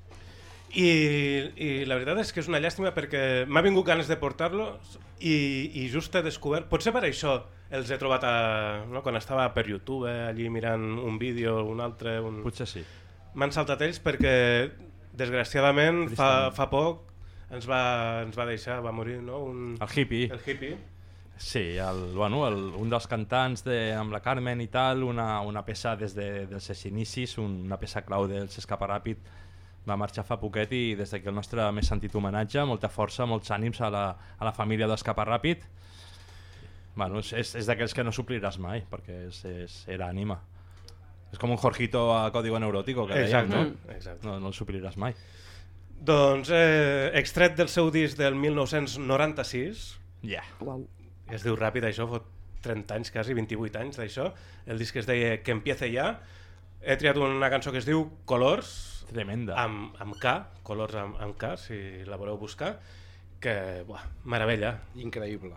I la veritat és que és una llàstima perquè m'ha vingut ganes de portar-los i just he descobert, potser per això els he trobat quan estava per YouTube, allí mirant un vídeo, un altre... Potser sí. M'han saltat ells perquè, desgraciadament, fa poc ens va deixar, va morir, no? El hippie. El hippie. Sí, un dels cantants amb la Carmen i tal, una peça des dels seus inicis, una peça clau dels Escaparràpid, va marxar fa poquet i des d'aquí el nostre més sentit homenatge, molta força, molts ànims a la família d'Escaparràpid. Bueno, és d'aquells que no supliràs mai, perquè era ànima. És com un Jorgito a Código Neurótico, que dèiem, no? Exacte. No el supliràs mai. Doncs, extret del seu disc del 1996. Ja. Uau. Es diu ràpid, això, fa 30 anys, quasi 28 anys d'això. El disc es deia Que empiece ya. He triat una cançó que es diu Colors. Tremenda. Amb K, Colors amb K, si la voleu buscar. Que, meravella. Increïble.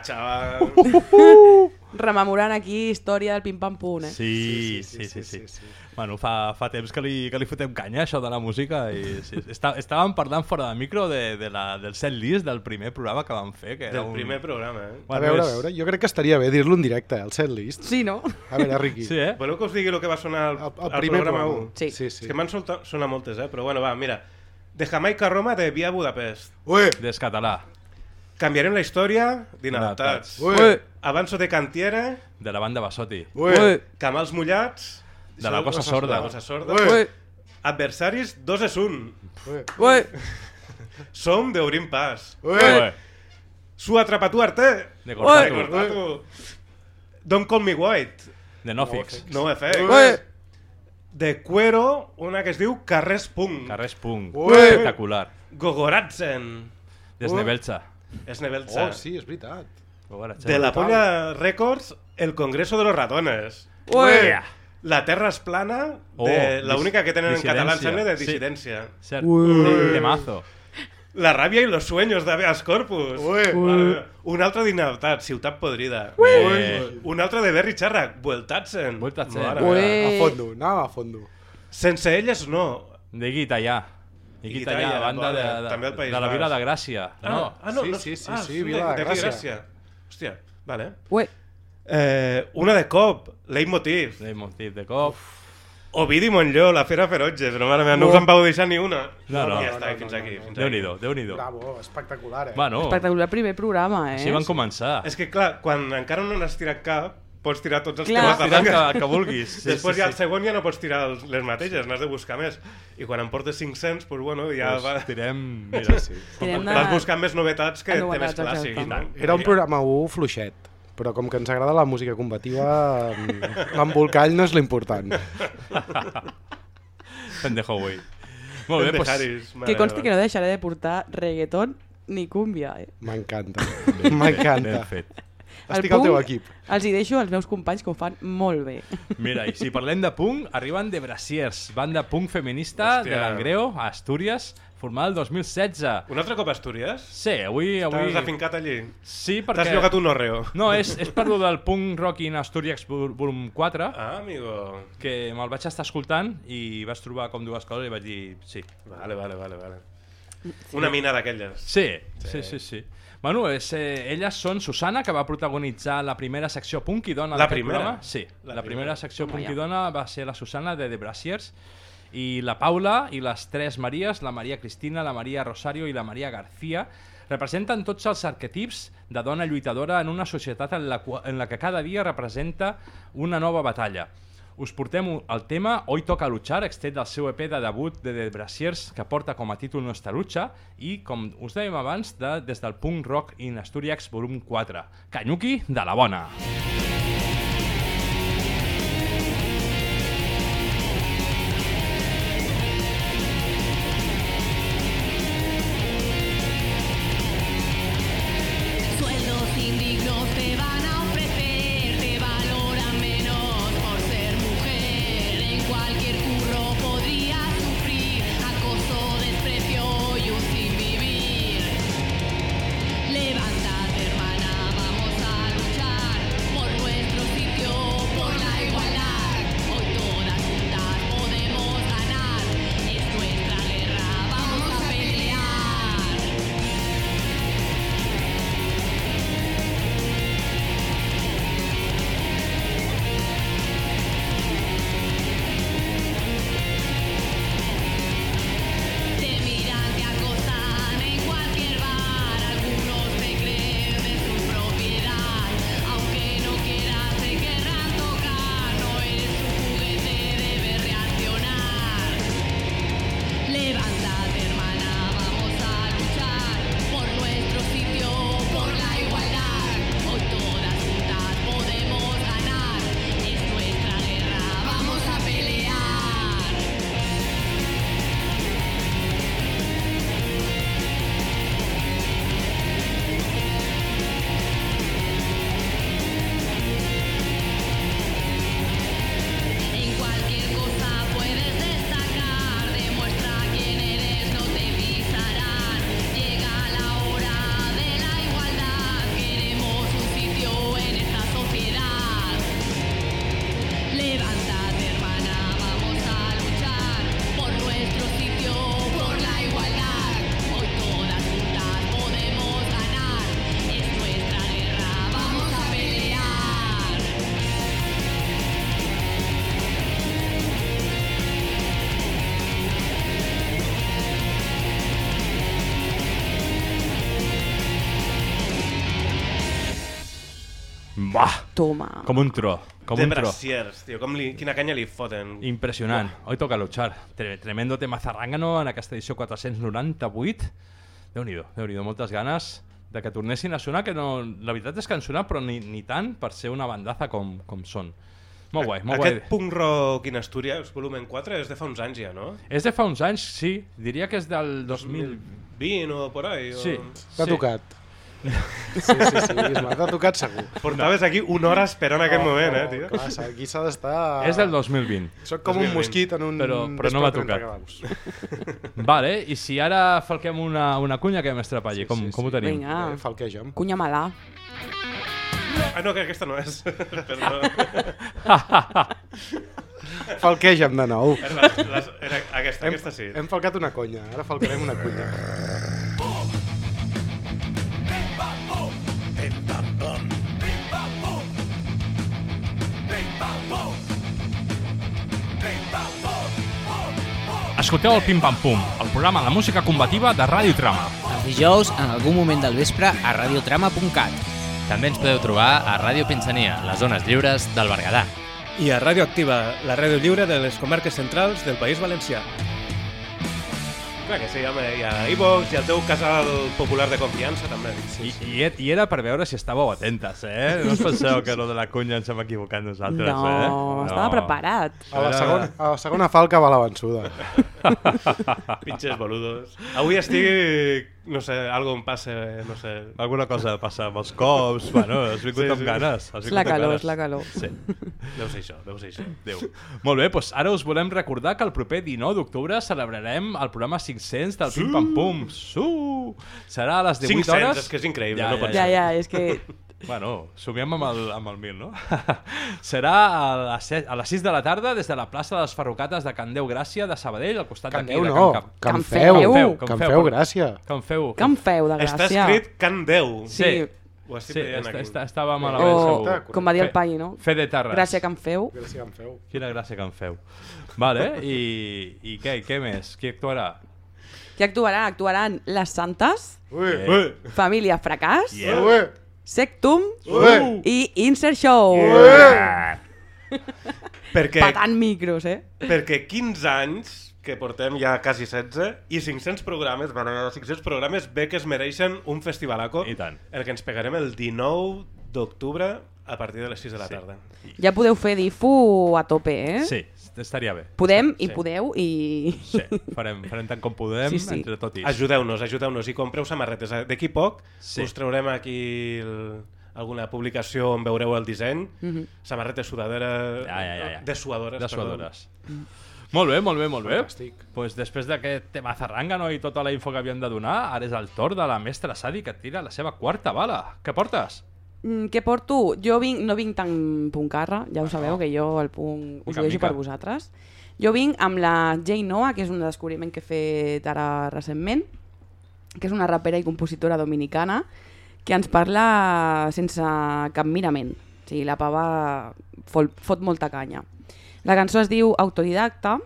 xaval. Rememorant aquí història del pim-pam-pum, eh? Sí. Bueno, fa temps que li fotem canya, això de la música. I estàvem parlant fora de micro del set list del primer programa que vam fer. Que era primer programa, eh? A veure, jo crec que estaria bé dir-lo en directe, el set list. Sí, no? A veure, Riqui. Sí, eh? Voleu que us digui el que va sonar al primer programa 1? Sí. És que m'han sonat moltes, però bueno, va, mira. De Jamaica a Roma, de Via Budapest. Descatalà. Canviarem la història d'inadaptats. Avanço de Cantiere. De la banda Basotti. Camals mullats. De la Cosa Sorda. Adversaris, 2-1. Som d'Obrim Pas. Su atrapatú Arte. De Cortatu. Don't Call Me White. De Nofix. NoFX. De Cuero, una que es diu Carrers Punk. Carrers Punk. Espectacular. Gogoratzen. Desnebelcha. Esnebelcha. Oh, sí, és veritat. De la Polla Records, El Congreso de los Ratones. La Terra es plana, la única que tenen en català en sangre de Dissidència. De mazo. La ràbia i los sueños d'Habeas Corpus. Un altre d'inadaptat, Ciutat Podrida. Un altre de Berry Charrac, Vueltatzen. Anava a fondo. Sense elles no. De Guitallà. Guitallà, banda de la Vila de Gràcia. Sí, Vila de Gràcia. Hòstia, vale. Una de Cop, Leitmotiv. Leitmotiv de Cop. Ovidi Montlló, La Fera Ferotge, però mare meva, no us en vau deixar ni una. No. Ja està, fins aquí. Déu-n'hi-do. Bravo, espectacular, Espectacular primer programa, eh? Així van començar. És que clar, quan encara no n'has tirat cap, pots tirar tots els temes de manga. que vulguis. Després ja al segon ja no pots tirar les mateixes, n'has de buscar més. I quan em portes 500, doncs bueno, ja tirem... Vas buscant més novetats que temes clàssics. Era un programa 1 fluixet, però com que ens agrada la música combativa, l'embolcall no és l'important. Pendejo, güey. Molt bé, pues... Que consti que no deixaré de portar reggaeton ni cúmbia, eh? M'encanta. Ben fet. Estic al teu equip. Els hi deixo als meus companys que ho fan molt bé. Mira, i si parlem de punk, arriben de Brasiers, banda punk feminista de Langreo, a Astúries, formada el 2016. Un altre cop a Astúries? Sí, avui... T'has afincat allí? Sí, perquè... T'has llogat un orreo? No, és per lo del punk rock in Astúries volum 4. Ah, amigo. Que me'l vaig estar escoltant i vas trobar com dues coses i vaig dir sí. Vale. Una mina d'aquelles. Sí. Bueno, elles són Susana, que va protagonitzar la primera secció punk i dona d'aquest programa. Sí, la primera secció punk i dona va ser la Susana de The Brasiers, i la Paula i les tres Maries, la Maria Cristina, la Maria Rosario i la Maria García, representen tots els arquetips de dona lluitadora en una societat en la que cada dia representa una nova batalla. Us portem el tema Hoy Toca Luchar, extret del seu EP de debut de The Brasiers, que porta com a títol Nuestra Lucha, i, com us dèiem abans, des del Punk Rock in Astúries volum 4. Canyuqui de la bona! Levántate, hermana, vamos a luchar por Buah! Toma. Com un tro. De brasiers, tio, quina canya li foten. Impressionant. Hoy toca luchar. Tremendo tema Zarrángano en aquesta edició 498. Déu-n'hi-do, moltes ganes de que tornessin a sonar, que no, la veritat és que han sonat, però ni tant per ser una bandaza com són. Molt guai, molt guai. Aquest punk rock in Asturias, volumen 4, és de fa uns anys ja, no? És de fa uns anys, sí. Diria que és del 2020 o por ahí. Sí. T'ha tocat. Sí, t'ha tocat segur. Portaves aquí una hora esperant aquest moment, tio. Clar, aquí s'ha d'estar... És del 2020. Soc com un mosquit en un... Però no m'ha tocat. Vale, i si ara falquem una cunya, què, mestre Palli? Com ho tenim? Vinga, falqueja'm. Cunya malà. Ah, no, que aquesta no és. Perdó. Falqueja'm de nou. Aquesta sí. Hem falcat una conya, ara falcarem una cunya. Escolteu el Pim Pam Pum, el programa de música combativa de Ràdio Trama. Els dijous, en algun moment del vespre, a radiotrama.cat. També ens podeu trobar a Ràdio Pinsania, les zones lliures del Berguedà. I a Ràdio Activa, la ràdio lliure de les comarques centrals del País Valencià. Clar que sí, home, hi ha iVox i el teu casal popular de confiança també. I era per veure si estàveu atentes, No us penseu que lo de la cunya ens hem equivocat nosaltres, No, estava preparat. A la segona falca va la vençuda. Pinches boludos. Avui estic, no sé, algo em passa, no sé. Alguna cosa passa amb els cops, bueno, has vingut amb ganes. És la calor. Sí. Deu ser això. Déu. Molt bé, doncs ara us volem recordar que el proper 19 d'octubre celebrarem el programa 500 del Pim Pam Pum. Serà a les 18 hores. 500, és que és increïble. Ja, és que... Bueno, somiem amb el 1000, no? Serà a les 6 de la tarda des de la plaça de les Ferrocates de Can Déu Gràcia de Sabadell, al costat d'aquí de Can Feu. Can Feu Gràcia. Can Feu de Gràcia. Està escrit Can Déu. Sí. Ho estic veient aquí. Estava malament segur. Com va dir el Pai, no? Fe de Tarres. Gràcia Can Feu. Quina gràcia Can Feu. Vale, i què més? Qui actuarà? Qui actuarà? Actuaran Les Santes, Família Fracàs, Sectum i Insert Show. Patant micros, Perquè 15 anys, que portem ja quasi 16, i 500 programes, 500 programes bé que es mereixen un festivalaco. I tant. El que ens pegarem el 19 d'octubre a partir de les 6 de la tarda. Ja podeu fer DIFU a tope, Sí, estaria bé. Podem i podeu i... Sí, farem tant com podem, entre tot i... Ajudeu-nos i compreu samarretes. D'aquí poc us traurem aquí alguna publicació on veureu el disseny. Samarretes sudaderes... Dessuadores. Molt bé. Fantàstic. Pues després d'aquest tema Zarrángano i tota la info que havíem de donar, ara és el torn de la mestra Sadi que tira la seva quarta bala. Què portes? Què porto? Jo no vinc tan puncarra, ja ho sabeu, que jo el punt us ho deixo per vosaltres. Jo vinc amb la Jay Noah, que és un descobriment que he fet ara recentment, que és una rapera i compositora dominicana, que ens parla sense cap mirament. O sigui, la pava fot molta canya. La cançó es diu Autodidacta,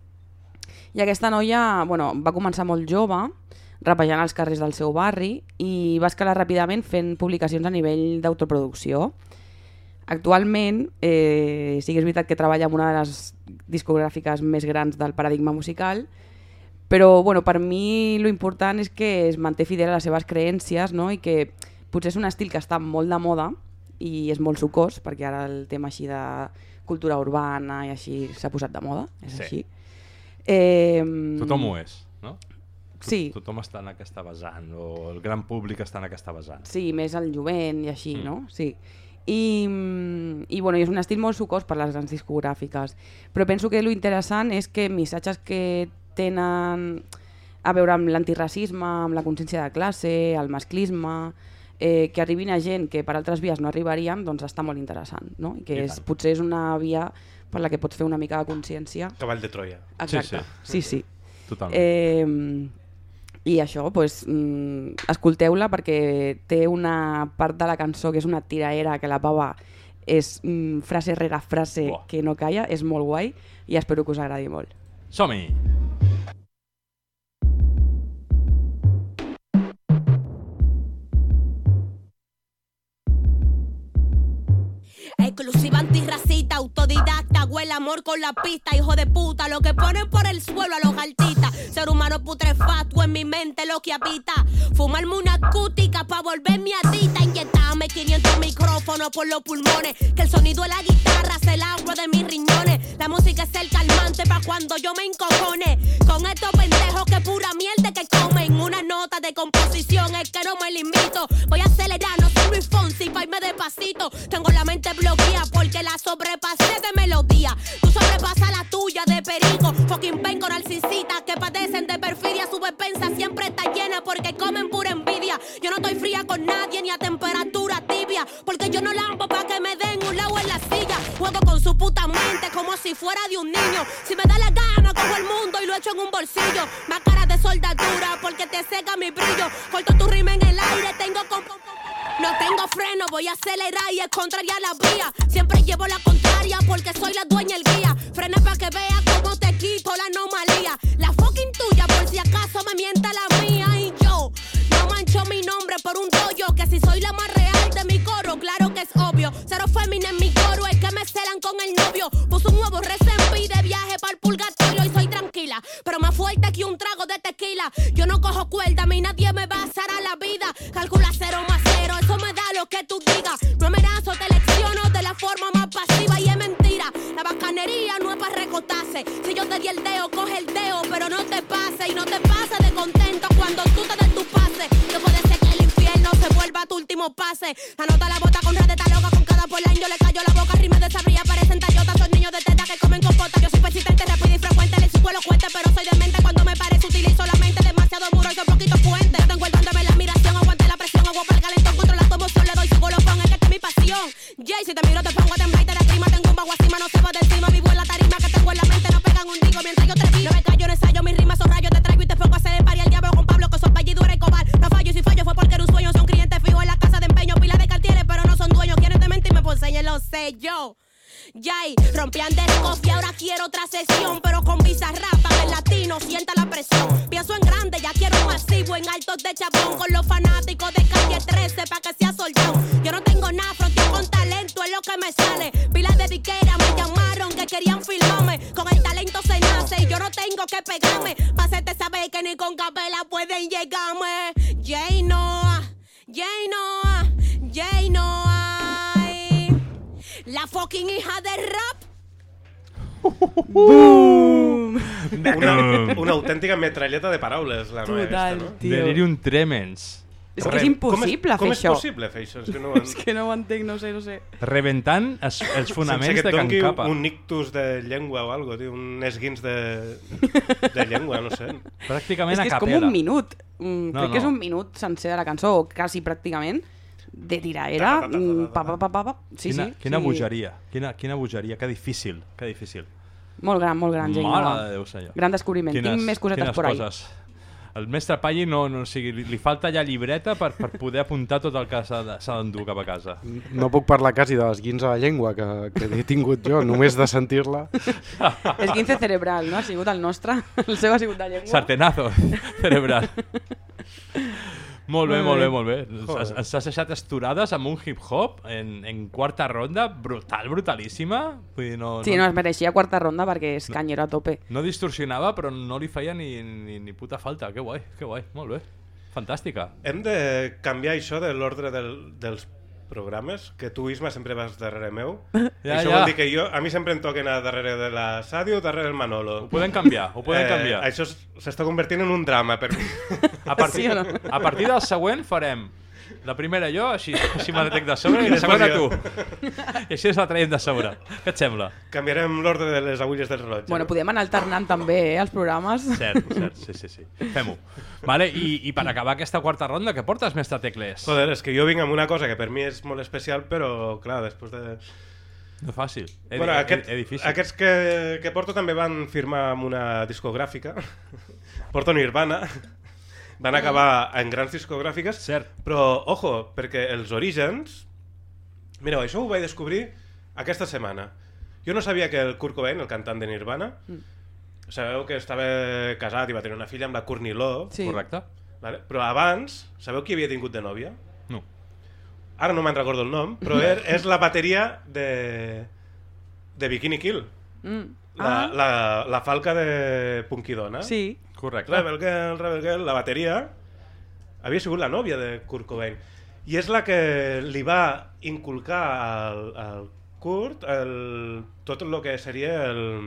i aquesta noia va començar molt jove, rapejant als carrers del seu barri, i va escalar ràpidament fent publicacions a nivell d'autoproducció. Actualment, sí que és veritat que treballa amb una de les discogràfiques més grans del paradigma musical, però per mi l'important és que es manté fidel a les seves creències, no? I que potser és un estil que està molt de moda i és molt sucós, perquè ara el tema així de cultura urbana i així s'ha posat de moda, és així. Tothom ho és, no? Sí. Tothom està en aquesta vessant, o el gran públic està en aquesta vessant. Sí, més el jovent i així, no? Sí. I és un estil molt sucós per les grans discogràfiques, però penso que l'interessant és que missatges que tenen a veure amb l'antiracisme, amb la consciència de classe, el masclisme, que arribin a gent que per altres vies no arribarien, doncs està molt interessant, no? I que potser és una via per la que pots fer una mica de consciència. Cavall de Troia. Exacte, sí. Totalment. I això, escolteu-la perquè té una part de la cançó que és una tiraera que la pava és frase rere frase que no calla, és molt guai i espero que us agradi molt. Som-hi! Inclusiva antirracista, autodidacta, huele amor con la pista, hijo de puta, lo que ponen por el suelo a los artistas. Ser humano putrefacto en mi mente lo que habita. Fumarme una cútica pa' volverme adicta. Inyectarme 500 micrófonos por los pulmones. Que el sonido de la guitarra es el agua de mis riñones. La música es el calmante pa' cuando yo me encojone. Con estos pendejos que pura mierda que comen. Una nota de composición es que no me limito. Voy a acelerar, no soy Luis Fonsi, pa' irme despacito. Tengo la mente bloqueada porque la sobrepasé de melodía. Tú sobrepasas la tuya de perico. Fucking ven con narcisistas que padecen de perfidia. Su despensa siempre está llena porque comen pura envidia. Yo no estoy fría con nadie ni a temperatura tibia, porque yo no lambo pa' que me den un lado en la silla. Juego con su puta mente como si fuera de un niño. Si me da la gana cojo el mundo y lo echo en un bolsillo. Más cara de soldadura porque te seca mi brillo. Corto tu rima en el aire, no tengo freno, voy a acelerar y es contraria la vía. Siempre llevo la contraria porque soy la dueña el guía. Frena pa' que veas cómo te quito la anomalía. La fucking tuya por si acaso me mienta la mía. Y yo no mancho mi nombre por un doyo. Que si soy la más real de mi coro, claro que es obvio. Cero fémina en mi coro, es que me celan con el novio. Puso un nuevo resempi de viaje para el purgatorio y soy tranquila, pero más fuerte que un trago de tequila. Yo no cojo cuerda, a mí nadie me va a hacer a la vida. Calcula 0 más 0, eso me da lo que tú digas. No amenazo, te lecciono de la forma más pasiva y es mentira. La bacanería no es para recotarse. Si yo te di el dedo, coge el dedo, pero no te pase. Y no te pases de contento cuando tú te des tu pase. No puede ser que el infierno se vuelva tu último pase. Anota la bota con red de esta loca, con cada polán yo le callo la boca. Rimes de sabría, parecen tallotas. Son niños de teta que comen compota. Yo soy persistente, rápido y frecuente. Le supo elocuente, pero soy demente. Cuando me parece utilizo la mente. Demasiado muro y soy poquito fuente. Yo tengo el don de ver la admiración, aguante la presión. Agua para el calentón, controla tu emoción. Le doy su colofón, es que esta es mi pasión. Jay, si te miro te pongo a temblar y te lacrima. Tengo un bajo encima, no se va de encima. Vivo en la tarima que tengo en la mente. No pegan un digo mientras yo te vi. No me callo, no ensayo, mis rimas son rayos. Te traigo y te pongo a hacer el pari al diablo con Pablo, que son fallido, eres cobal. No fallo y si fallo fue porque era un sueño. Son clientes fijos en la casa de empeño. Pila de cartieres, pero no son dueños. Quieren de mentirme por señas, lo sé yo. Yay, rompían de y ahora quiero otra sesión, pero con Bizarrap para el latino sienta la presión. Pienso en grande, ya quiero un masivo en altos de chabón con los fanáticos de calle 13 pa' que sea soldado. Yo no tengo nada, fronteo con talento es lo que me sale. Pilas de diquera me llamaron que querían filmarme. Con el talento se nace y yo no tengo que pegarme. Pa' hacerte saber que ni con capela pueden llegarme. Jay Noah, Jay Noah, Jay Noah. La fucking hija de rap. Boom! Una autèntica metralleta de paraules, la noia Total, aquesta, no? tio. Delirium tremens. És que és impossible fer com això. Com és possible fer això? És que no, És que no ho entenc, no sé. Reventant els fonaments sense que de et Can doni Capa. un ictus de llengua o algo, tio, un esguins de llengua, no sé. Pràcticament és que a és com capella. un minut. No, Crec que és no. un minut sencer de la cançó, o quasi pràcticament, de tiraera. Sí, Quina bogeria. Quina bogeria. Que difícil. Que difícil. Molt gran, Jane Mare Noah. de Déu, senyor. Gran descobriment. Tinc més cosetes por ahí. Coses. El mestre Palli o sigui, li falta ja llibreta per poder apuntar tot el que s'ha d'endur cap a casa. No puc parlar quasi de l'esguins a la llengua que he tingut jo, només de sentir-la. Esguince cerebral, no? Ha sigut el nostre. El seu ha sigut de llengua. Sartenazo cerebral. Molt bé, molt bé, molt bé. Joder. Ens has deixat esturades amb un hip-hop en quarta ronda, brutalíssima. Vull dir, Sí, no, es mereixia quarta ronda perquè és canyero a tope. No distorsionava, però no li feia ni puta falta. Que guai, molt bé. Fantàstica. Hem de canviar això de l'ordre dels programes, que tu, Isma, sempre vas darrere meu. Ja, Això ja. vol dir que a mi sempre em toca anar darrere de la Sadio o darrere del Manolo. Ho podem canviar, canviar. Això s'està convertint en un drama per mi. A partir del següent farem la primera jo, així me la trec de sobre, i la segona tu. I així ens la traiem de sobre. Què et sembla? Canviarem l'ordre de les agulles del rellotge. Bueno, podem anar alternant també, els programes. Cert, sí. Fem-ho. Vale, i per acabar aquesta quarta ronda, què portes, mestre Tecles? Joder, és que jo vinc amb una cosa que per mi és molt especial, però, clar, després de... No és fàcil. Bueno, difícil. Aquests que porto també van firmar amb una discogràfica. Porto Nirvana. Van acabar en grans discogràfiques. Cert. Però, ojo, perquè els orígens... Mireu, això ho vaig descobrir aquesta setmana. Jo no sabia que el Kurt Cobain, el cantant de Nirvana, sabeu que estava casat i va tenir una filla amb la Courtney Love. Sí. Correcte. Vale? Però abans, sabeu qui havia tingut de nòvia? No. ara no me'n recordo el nom, però és la bateria de Bikini Kill. La falca de Punky Donna. Sí. Correcte. Rebel Girl, la bateria havia sigut la nòvia de Kurt Cobain. I és la que li va inculcar al Kurt tot el que seria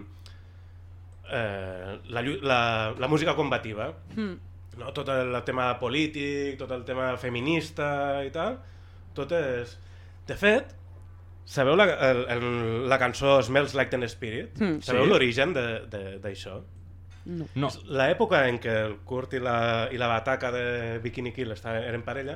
la música combativa. No? Tot el tema polític, tot el tema feminista i tal, tot és... De fet, sabeu la cançó Smells Like Teen Spirit? Sabeu l'origen d'això? No. L'època en què el Kurt i la bataca de Bikini Kill eren parella,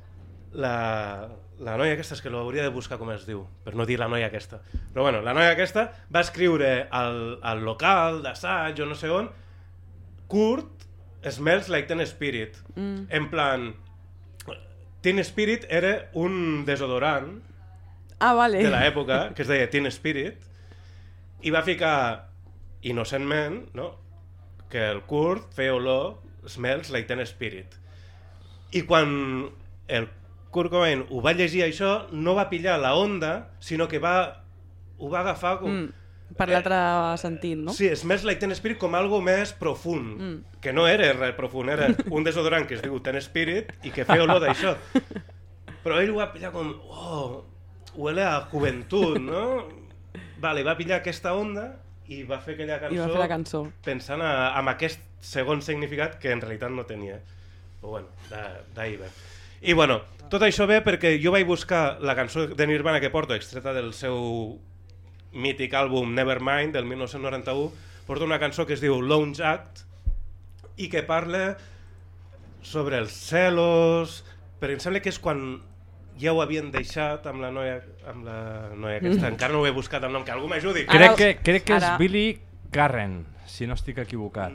la noia aquesta, és que l'hauria de buscar com es diu, per no dir la noia aquesta. Però bueno, la noia aquesta va escriure al local d'assaig o no sé on, Kurt Smells Like Teen Spirit. En plan, Teen Spirit era un desodorant de l'època, que es deia Teen Spirit, i va ficar innocentment, no?, que el Kurt feia olor Smells Like Teen Spirit. I quan el Kurt Cobain ho va llegir això, no va pillar la onda, sinó que ho va agafar com... Per l'altre sentit, no? Sí, Smells Like Teen Spirit com algo més profund, que no era res profund, era un desodorant que es diu Teen Spirit i que feia olor d'això. Però ell ho va pillar com... Oh, huele a juventud, no? Vale, va pillar aquesta onda i va fer aquella cançó, I va fer la cançó pensant en aquest segon significat que en realitat no tenia. Però bueno, d'ahir ve. I bueno, tot això ve perquè jo vaig buscar la cançó de Nirvana que porto, extreta del seu mític àlbum Nevermind del 1991, porta una cançó que es diu Lounge Act i que parla sobre els celos, perquè em sembla que és quan ja ho havien deixat amb la noia aquesta, encara no ho he buscat el nom, que algú m'ajudi. Crec que és Billy Carren, si no estic equivocat.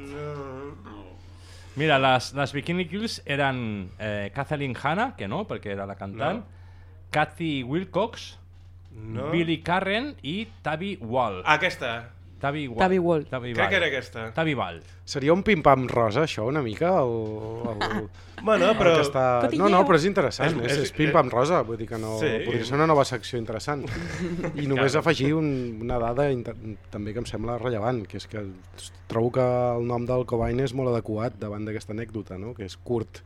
Mira, les Bikini Kills eren Kathleen Hanna, que no, perquè era la cantant, Kathy Wilcox, Billy Carren i Tabby Wall. Aquesta. Tabby Wall. Crec que era aquesta. Tabby Wall. Seria un pim-pam rosa, això, una mica? Bueno, però... No, però és interessant, és pim-pam rosa, vull dir que no... Podria ser una nova secció interessant. I només afegir una dada també que em sembla rellevant, que és que trobo que el nom del Cobain és molt adequat davant d'aquesta anècdota, no? Que és Kurt.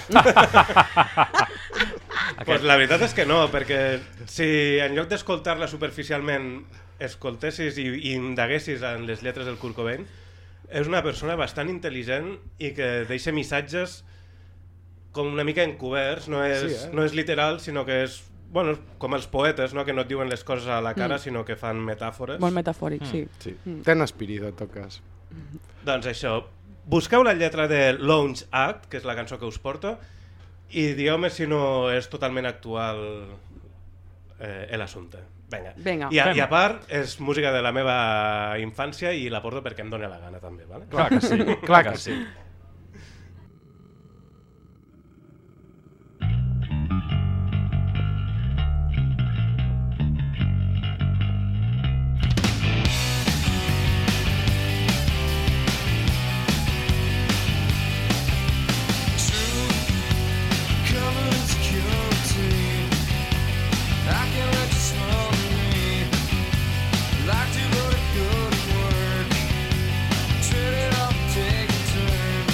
Pues la veritat és que no, perquè si en lloc d'escoltar-la superficialment escoltessis i indaguessis en les lletres del Kurt Cobain, és una persona bastant intel·ligent i que deixa missatges com una mica encoberts, no és literal, sinó que és com els poetes, que no et diuen les coses a la cara, sinó que fan metàfores. Molt metafòric, sí. Ten Spirit, en tot cas. Doncs això, busqueu la lletra de Lounge Act, que és la cançó que us porto, i digueu-me si no és totalment actual l'assumpte. Vinga. I a part, és música de la meva infància i la porto perquè em dóna la gana també, vale? Clar que sí, clar que sí. Like to go to good work, trade it up, take a turn.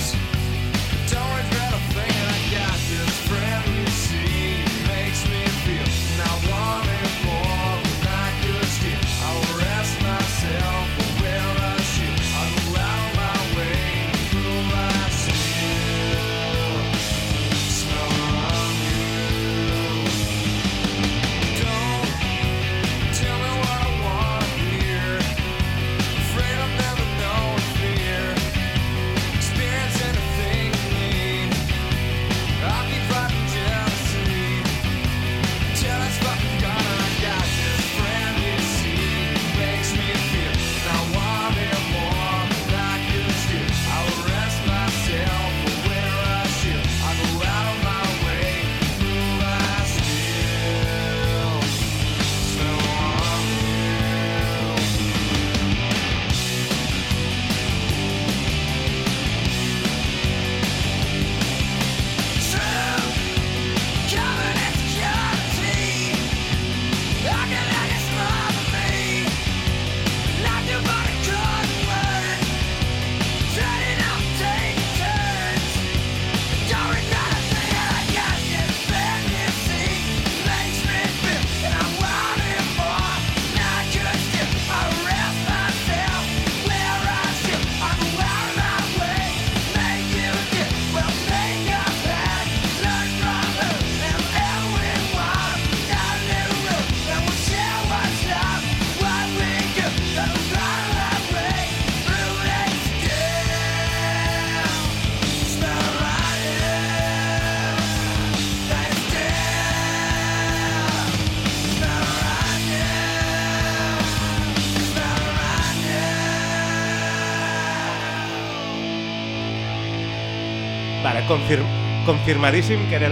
Vale, confirmadíssim que era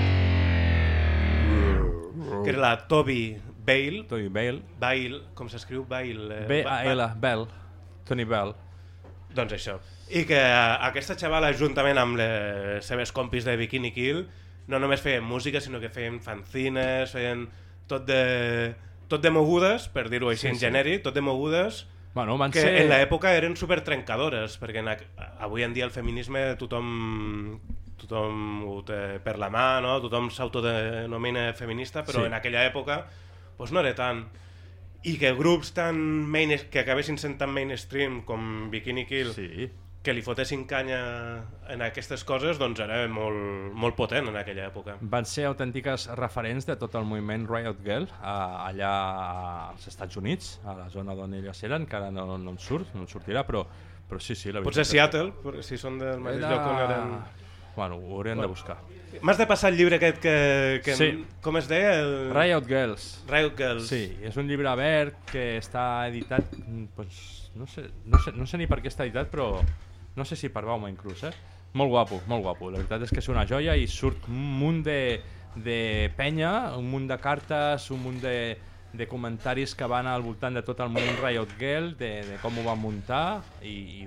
la Toby Bale. Toby Bale. Bale, com s'escriu? Bale. B-A-L, Bell. Tony Bell. Doncs això. I que aquesta xavala, juntament amb les seves compis de Bikini Kill, no només feien música, sinó que feien fanzines, feien tot de mogudes, per dir-ho així en genèric, tot de mogudes, que en l'època eren super trencadores, perquè avui en dia el feminisme tothom ho té per la mà, no? Tothom s'autodenomina feminista, però en aquella època no era tant. I que grups que acabessin sent tan mainstream com Bikini Kill, que li fotessin canya en aquestes coses, doncs era molt potent en aquella època. Van ser autèntiques referents de tot el moviment Riot Girl allà als Estats Units, a la zona d'on elles eren, que ara no en sortirà, però sí, la veritat. Potser Seattle, si són del mateix lloc on eren... Bueno, ho hauríem de buscar. M'has de passar el llibre aquest que sí. Com es deia? Riot Girls. Riot Girls. Sí, és un llibre verd que està editat, no sé ni per què està editat, però no sé si per Bauma inclús, Molt guapo. La veritat és que és una joia i surt un munt de penya, un munt de cartes, un munt de comentaris que van al voltant de tot el món Riot Girl, de com ho van muntar i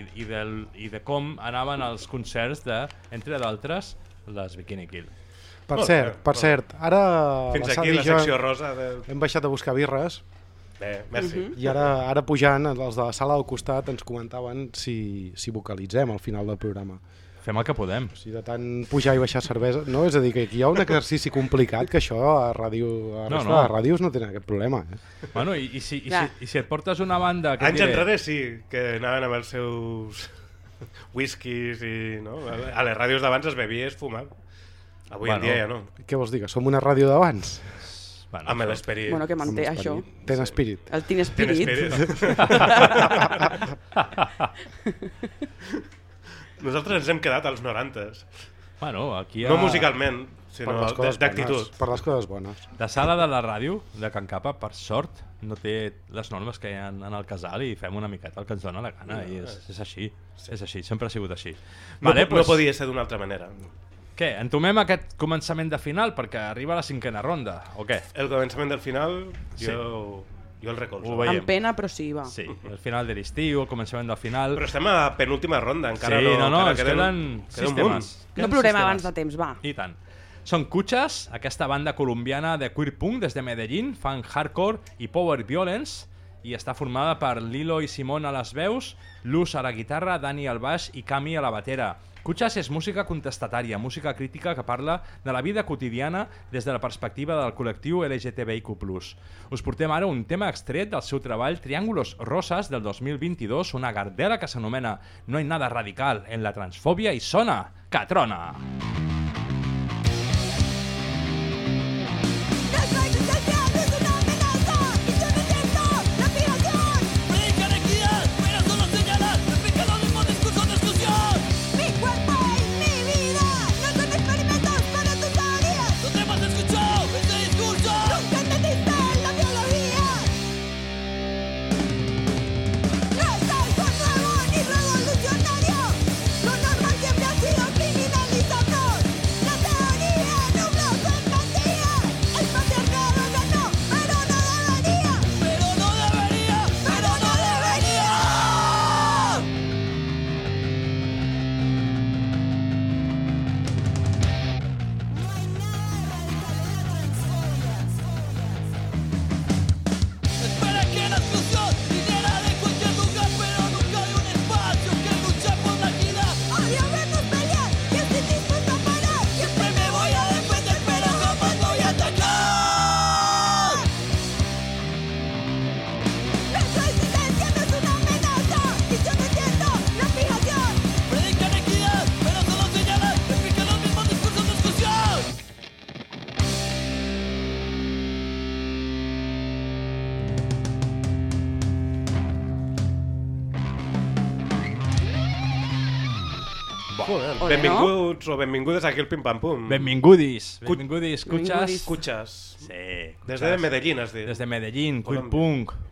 de com anaven els concerts de, entre d'altres, les Bikini Kill. Per cert, ara fins aquí la secció rosa hem baixat a buscar birres. Bé, merci. I ara pujant, els de la sala al costat ens comentaven si vocalitzem al final del programa. Fem el que podem. O sigui, de tant pujar i baixar cervesa, no? És a dir, que aquí hi ha un exercici complicat que això a ràdios no tenen aquest problema. Bueno, i si et portes una banda... Anys enrere sí, que anaven amb els seus whiskies i... No? A les ràdios d'abans es bevia i es fumava. Avui en dia ja no. Què vols dir, que som una ràdio d'abans? Amb l'esperit. Bueno, que manté això. Ten Spirit. El Teen Spirit. Nosaltres ens hem quedat als 90s. Bueno, aquí no musicalment, sinó d'actitud. Per les coses bones. La sala de la ràdio de Can Capa, per sort, no té les normes que hi ha en el casal i fem una miqueta el que ens dona la gana. I és així, sempre ha sigut així. No podia ser d'una altra manera. Què, entomem aquest començament de final perquè arriba la 5ª ronda, o què? El començament del final, jo el recolzo. Amb pena, però sí, va. Sí, el final de l'estiu, el començament del final... Però estem a penúltima ronda, encara no... Sí, ens queden sistemes. No plorem abans de temps, va. I tant. Són Kutxas, aquesta banda colombiana de queer punk des de Medellín, fan hardcore i power violence, i està formada per Lilo i Simón a les veus, Luz a la guitarra, Dani al baix i Cami a la batera. Kutxas és música contestatària, música crítica que parla de la vida quotidiana des de la perspectiva del col·lectiu LGTBIQ+. Us portem ara un tema extret del seu treball Triángulos Rosas del 2022, una gardela que s'anomena No hay nada radical en la transfòbia i sona Catrona. Benvinguts o benvingudes aquí al Pim Pam Pum. Benvingudis, Kutxas. Kutxas. Sí. Des de Medellín, has dit. Des de Medellín, queer punk,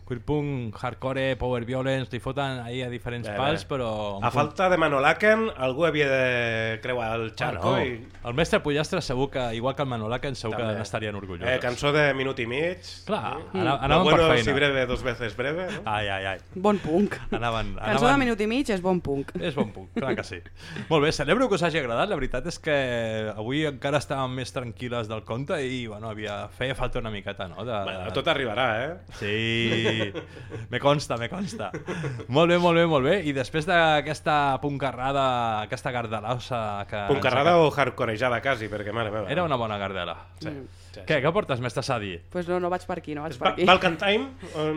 Queer punk, hardcore, power violence, li foten ahir a diferents pals, però... A falta de Manolaken, algú havia de creuar el charco i... El mestre Pollastre segur que, igual que el Manolaken, segur que n'estarien orgullosos. Cançó de minut i mig. Clar, Lo bueno si breve, dos veces breve. No? Ai. Bon punk. Cançó de minut i mig és bon punk. És bon punk, clar que sí. Molt bé, celebro que us hagi agradat. La veritat és que avui encara estàvem més tranquil·les del compte i bueno, feia falta una miqueta, no? Bueno, tot arribarà, Sí, me consta. Molt bé. I després d'aquesta puncarrada, aquesta gardalosa... Puncarrada o hardcorejada, quasi, perquè mare meva. Era una bona gardela. Sí. Què portes, mestre Sadi? Pues no vaig per aquí, Balkan Time?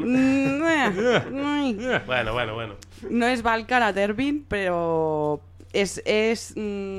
Bueno. No és Balkan a Derbin, però és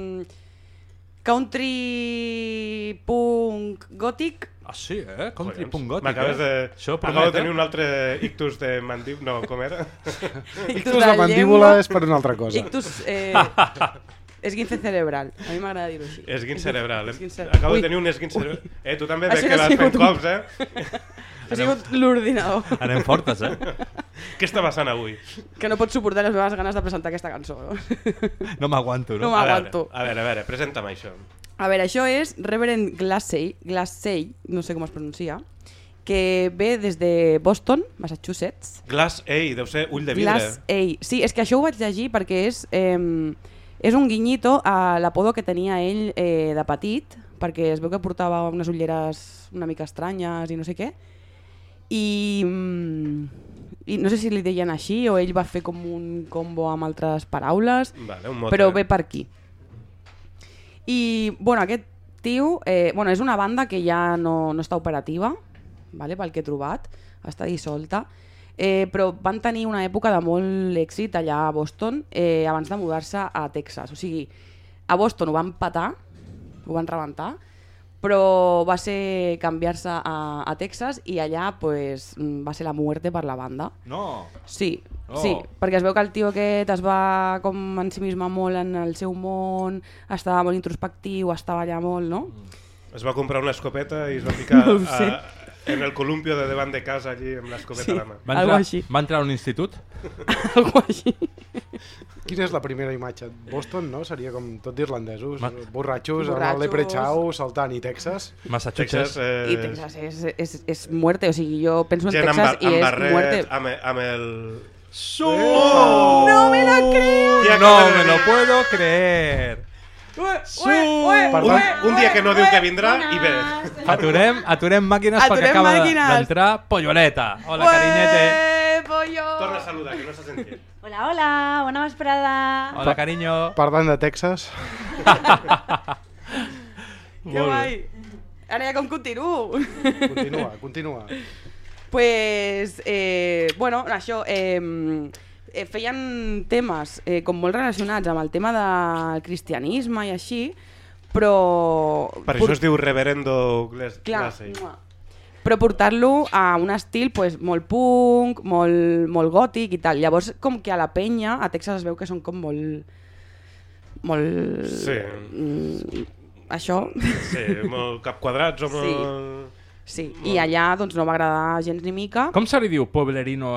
country punk gòtic. Ah, sí, country punk gòtic. M'acabes de tenir un altre ictus de mandíbula. No, com era? Ictus de mandíbula és per una altra cosa. Ictus... esguince cerebral. A mi m'agrada dir-ho així. Esguince cerebral. Acabo de tenir un esguince cerebral. Tu també veig que vas fent cops, Ha sigut l'ordinador. Anem fortes, Què està passant avui? Que no pots suportar les meves ganes de presentar aquesta cançó. No m'aguanto, no? No m'aguanto. A veure, presenta'm això. A veure, això és Reverend Glassey, no sé com es pronuncia, que ve des de Boston, Massachusetts. Glassey, deu ser ull de vidre. Glassey, sí, és que això ho vaig llegir perquè és un guinyito a l'apodo que tenia ell de petit, perquè es veu que portava unes ulleres una mica estranyes i no sé què, i no sé si li deien així o ell va fer com un combo amb altres paraules, però ve per aquí. I bueno, aquest tio és una banda que ja no està operativa, pel que he trobat, està dissolta, però van tenir una època de molt èxit allà a Boston abans de mudar-se a Texas. O sigui, a Boston ho van petar, ho van rebentar, però va ser canviar-se a Texas i allà pues, va ser la muerte per la banda. No! Sí, perquè es veu que el tio aquest es va com ensimismar molt en el seu món, estava molt introspectiu, estava allà molt, no? Es va comprar una escopeta i es va ficar en el columpio de davant de casa allí amb l'escopeta a la mà. Va entrar a un institut? Algo així. Quina és la primera imatge? Boston, no? Seria com tot d'irlandesos, borratxos, amb l'Leprechaun, saltant, i Texas? Massachusetts. I Texas és muerte, o sigui, jo penso en Texas i és muerte. Amb el... ¡No me lo creo! No me lo puedo creer. Un dia que no diu que vindrà i ve. Aturem màquines perquè acaba d'entrar Polloleta. Hola, cariñete. Pollo. Torna a saludar, que no s'ha sentit. Hola, bona vesprada. Hola, cariño. Parlant de Texas. Que guai. Ara ja com continuo. Continua. Pues, això... feien temes com molt relacionats amb el tema del cristianisme i així, però... Per això es diu Reverendo Glassey. Però portar-lo a un estil pues, molt punk, molt gòtic i tal. Llavors, com que a la penya, a Texas es veu que són com molt... Sí. Això. Sí, molt capquadrats o molt... Sí, i allà doncs, no va agradar gens ni mica. Com se li diu poblerino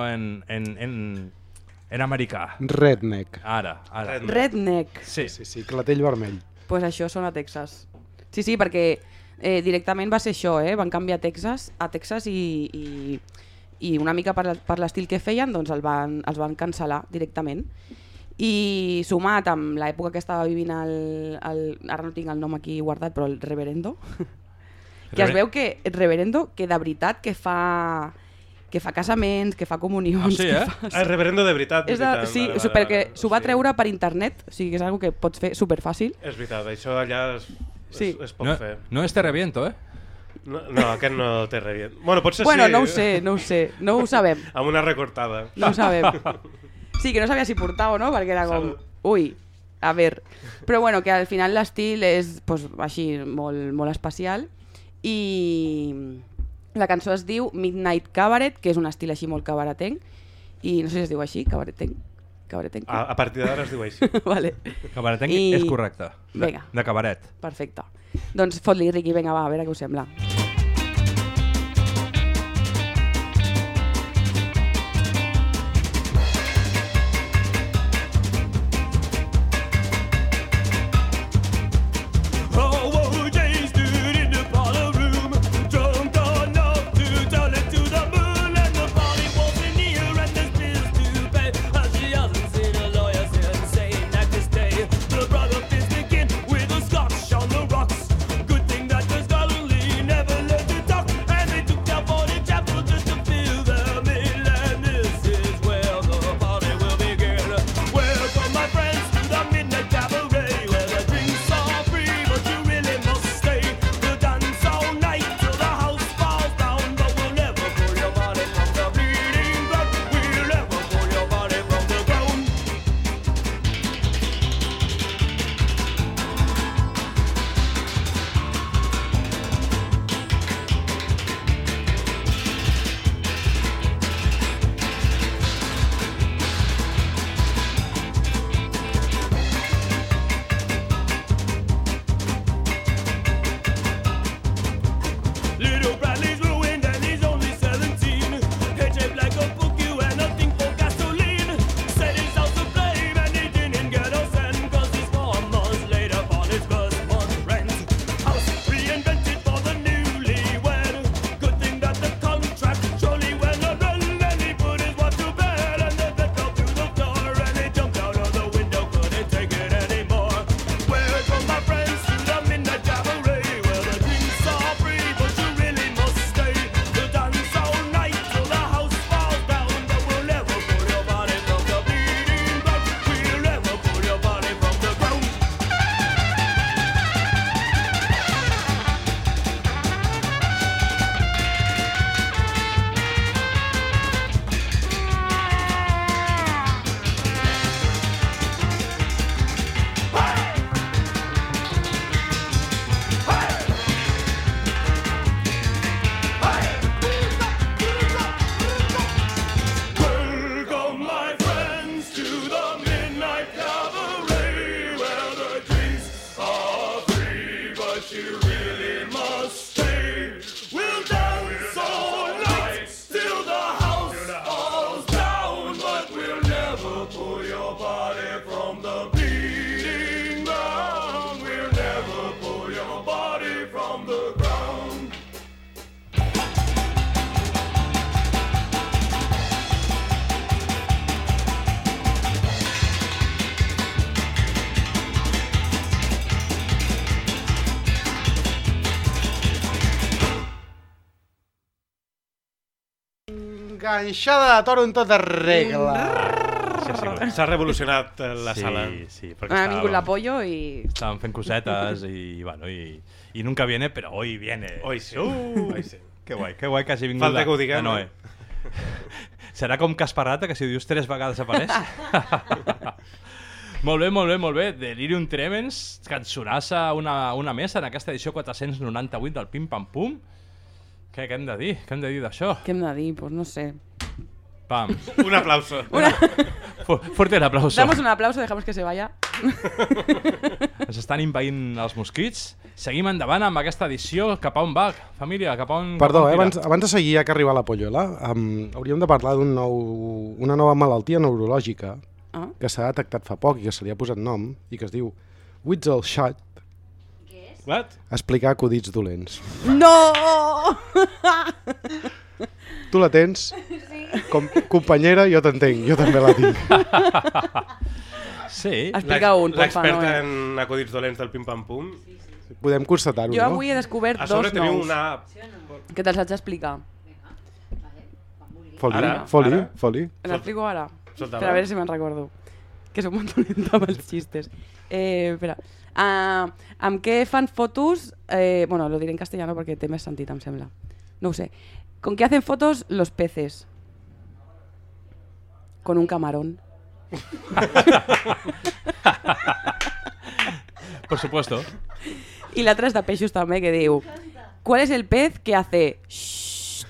en americà? Redneck. Ara. Redneck. Sí, clatell vermell. Pues això són a Texas. Sí, perquè directament va ser això, van canviar a Texas i una mica per l'estil que feien doncs els van cancel·lar directament. I sumat amb l'època que estava vivint ara no tinc el nom aquí guardat, però el Reverendo, que es veu que el Reverendo que de veritat que fa casaments, que fa comunions... Ah, sí, El Reverendo de veritat. Sí, perquè s'ho va treure per internet, o sigui que és una que pots fer superfàcil. És veritat, això allà es pot fer. No és Terreviento, No, aquest no té reviento. Bueno, potser sí. Bueno, no ho sé, no ho sabem. Amb una recortada. No ho sabem. Sí, que no sabia si portar o no, perquè era com... Ui, a ver. Però bueno, que al final l'estil és pues, així, molt especial. I la cançó es diu Midnight Cabaret, que és un estil així molt cabaretenc. I no sé si es diu així, cabaretenc. A partir d'ara es diu així. Vale. Cabaretenc és correcte. Vinga. De cabaret. Perfecte. Doncs fot-li, Riqui, vinga, va, a veure què us sembla. never pull your body from the bleeding ground. We'll never pull your body from the ground. Enganxada de toro en tota regla. S'ha revolucionat la sala. Sí, ha vingut l'Apollo i... Estàvem fent cosetes i nunca viene, però hoy viene. Hoy sí. Hoy sí. Que guai que hagi vingut Falta que ho diguem, Noé. Serà com Casparrata, que si ho dius 3 vegades apareix? Molt bé. Delirium Tremens, cançonassa una més en aquesta edició 498 del Pim Pam Pum. Què hem de dir? Què hem de dir d'això? Què hem de dir? Pues no sé. Pam. Un aplauso. Fuerte el aplauso. Damos un aplauso, dejamos que se vaya. Ens estan invadint els mosquits. Seguim endavant amb aquesta edició. Cap a on va, família? Cap a on Perdó, abans de seguir, ja que arriba la Pollola, hauríem de parlar d'una nova malaltia neurològica que s'ha detectat fa poc i que se li ha posat nom i que es diu Witzel Shot. What? Explicar acudits dolents. No! Tu la tens? Sí. Companyera, jo t'entenc, jo també la tinc. Sí. Explica un, porfa, l'experta en acudits dolents del Pim Pam Pum. Podem constatar-ho, no? Jo avui he descobert a sobre dos teniu nous. una app. Que te'ls haig d'explicar. Foli. L'explico ara. Solta-la. Per a veure si me'n recordo. Que soc molt dolenta amb els xistes. Espera. Amb què fan fotos? Bueno, lo diré en castellano perquè té més sentit, em sembla. No ho sé. ¿Con qué hacen fotos los peces? Con un camarón. Por supuesto. Y la otra es de peixos també, que diu: ¿cuál es el pez que hace shhh?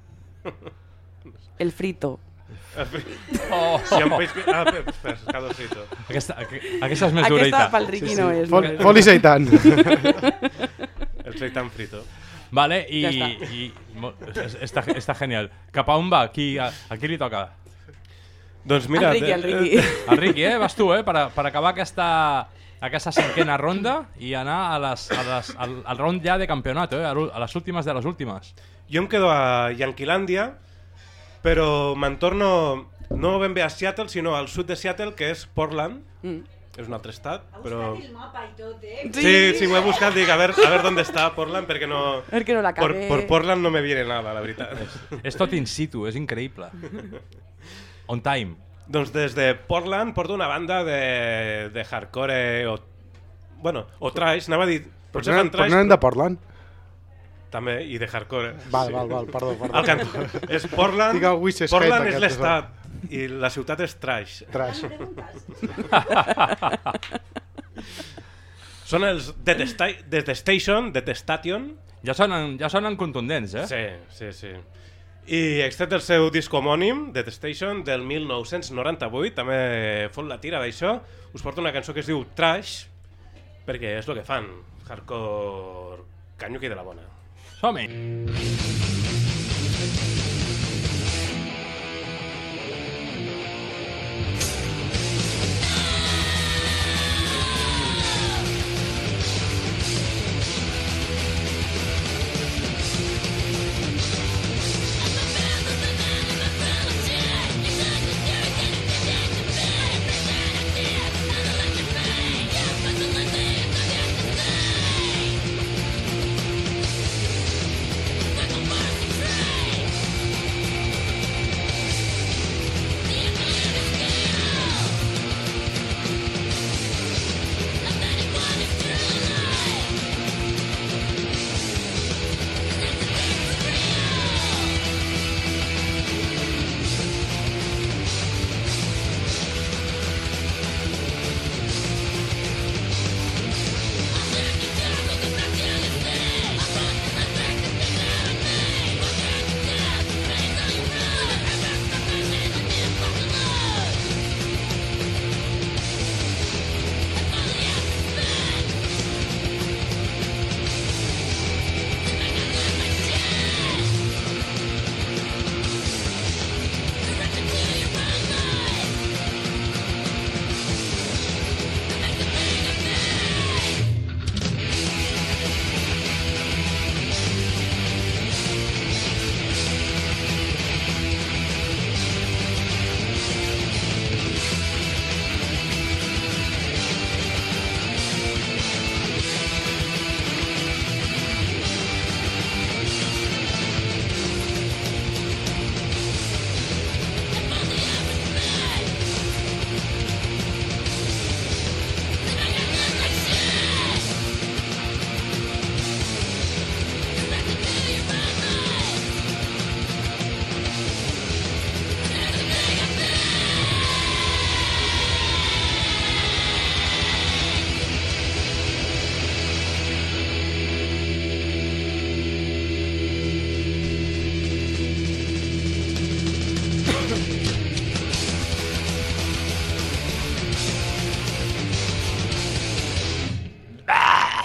El frito. Oh. Si un peix... pescado frito. Aquesta és més dura i tant. Aquesta pel Riqui no és. Foli seitan. El seitan frito. Vale, Ja i està genial. Cap a on va? A qui li toca? Doncs mira... El Riqui. El Riqui, vas tu, per acabar aquesta cinquena ronda i anar al round ja de campionat, a les últimes de les últimes. Jo em quedo a Yanquilàndia, però me'n torno no ben bé a Seattle, sinó al sud de Seattle, que és Portland. És un altre estat, però... el mapa i tot, Sí, ho he buscat, dic, a ver dónde está Portland, perquè no... Perquè no la cagué. Por Portland no me viene nada, la veritat. És tot in situ, és increïble. On time. Doncs des de Portland porto una banda de hardcore o trash, anava a dir... Però no eren de Portland? També, i de hardcore. Val, perdó. El cantó és Portland, Portland és l'estat i la ciutat és trash. Són els Detestation. Ja sonen contundents, Sí. I extret del seu disc homònim, Detestation, del 1998, també fot la tira d'això, us porto una cançó que es diu Trash, perquè és el que fan, hardcore canyuqui de la bona. Som-hi! We'll be right back.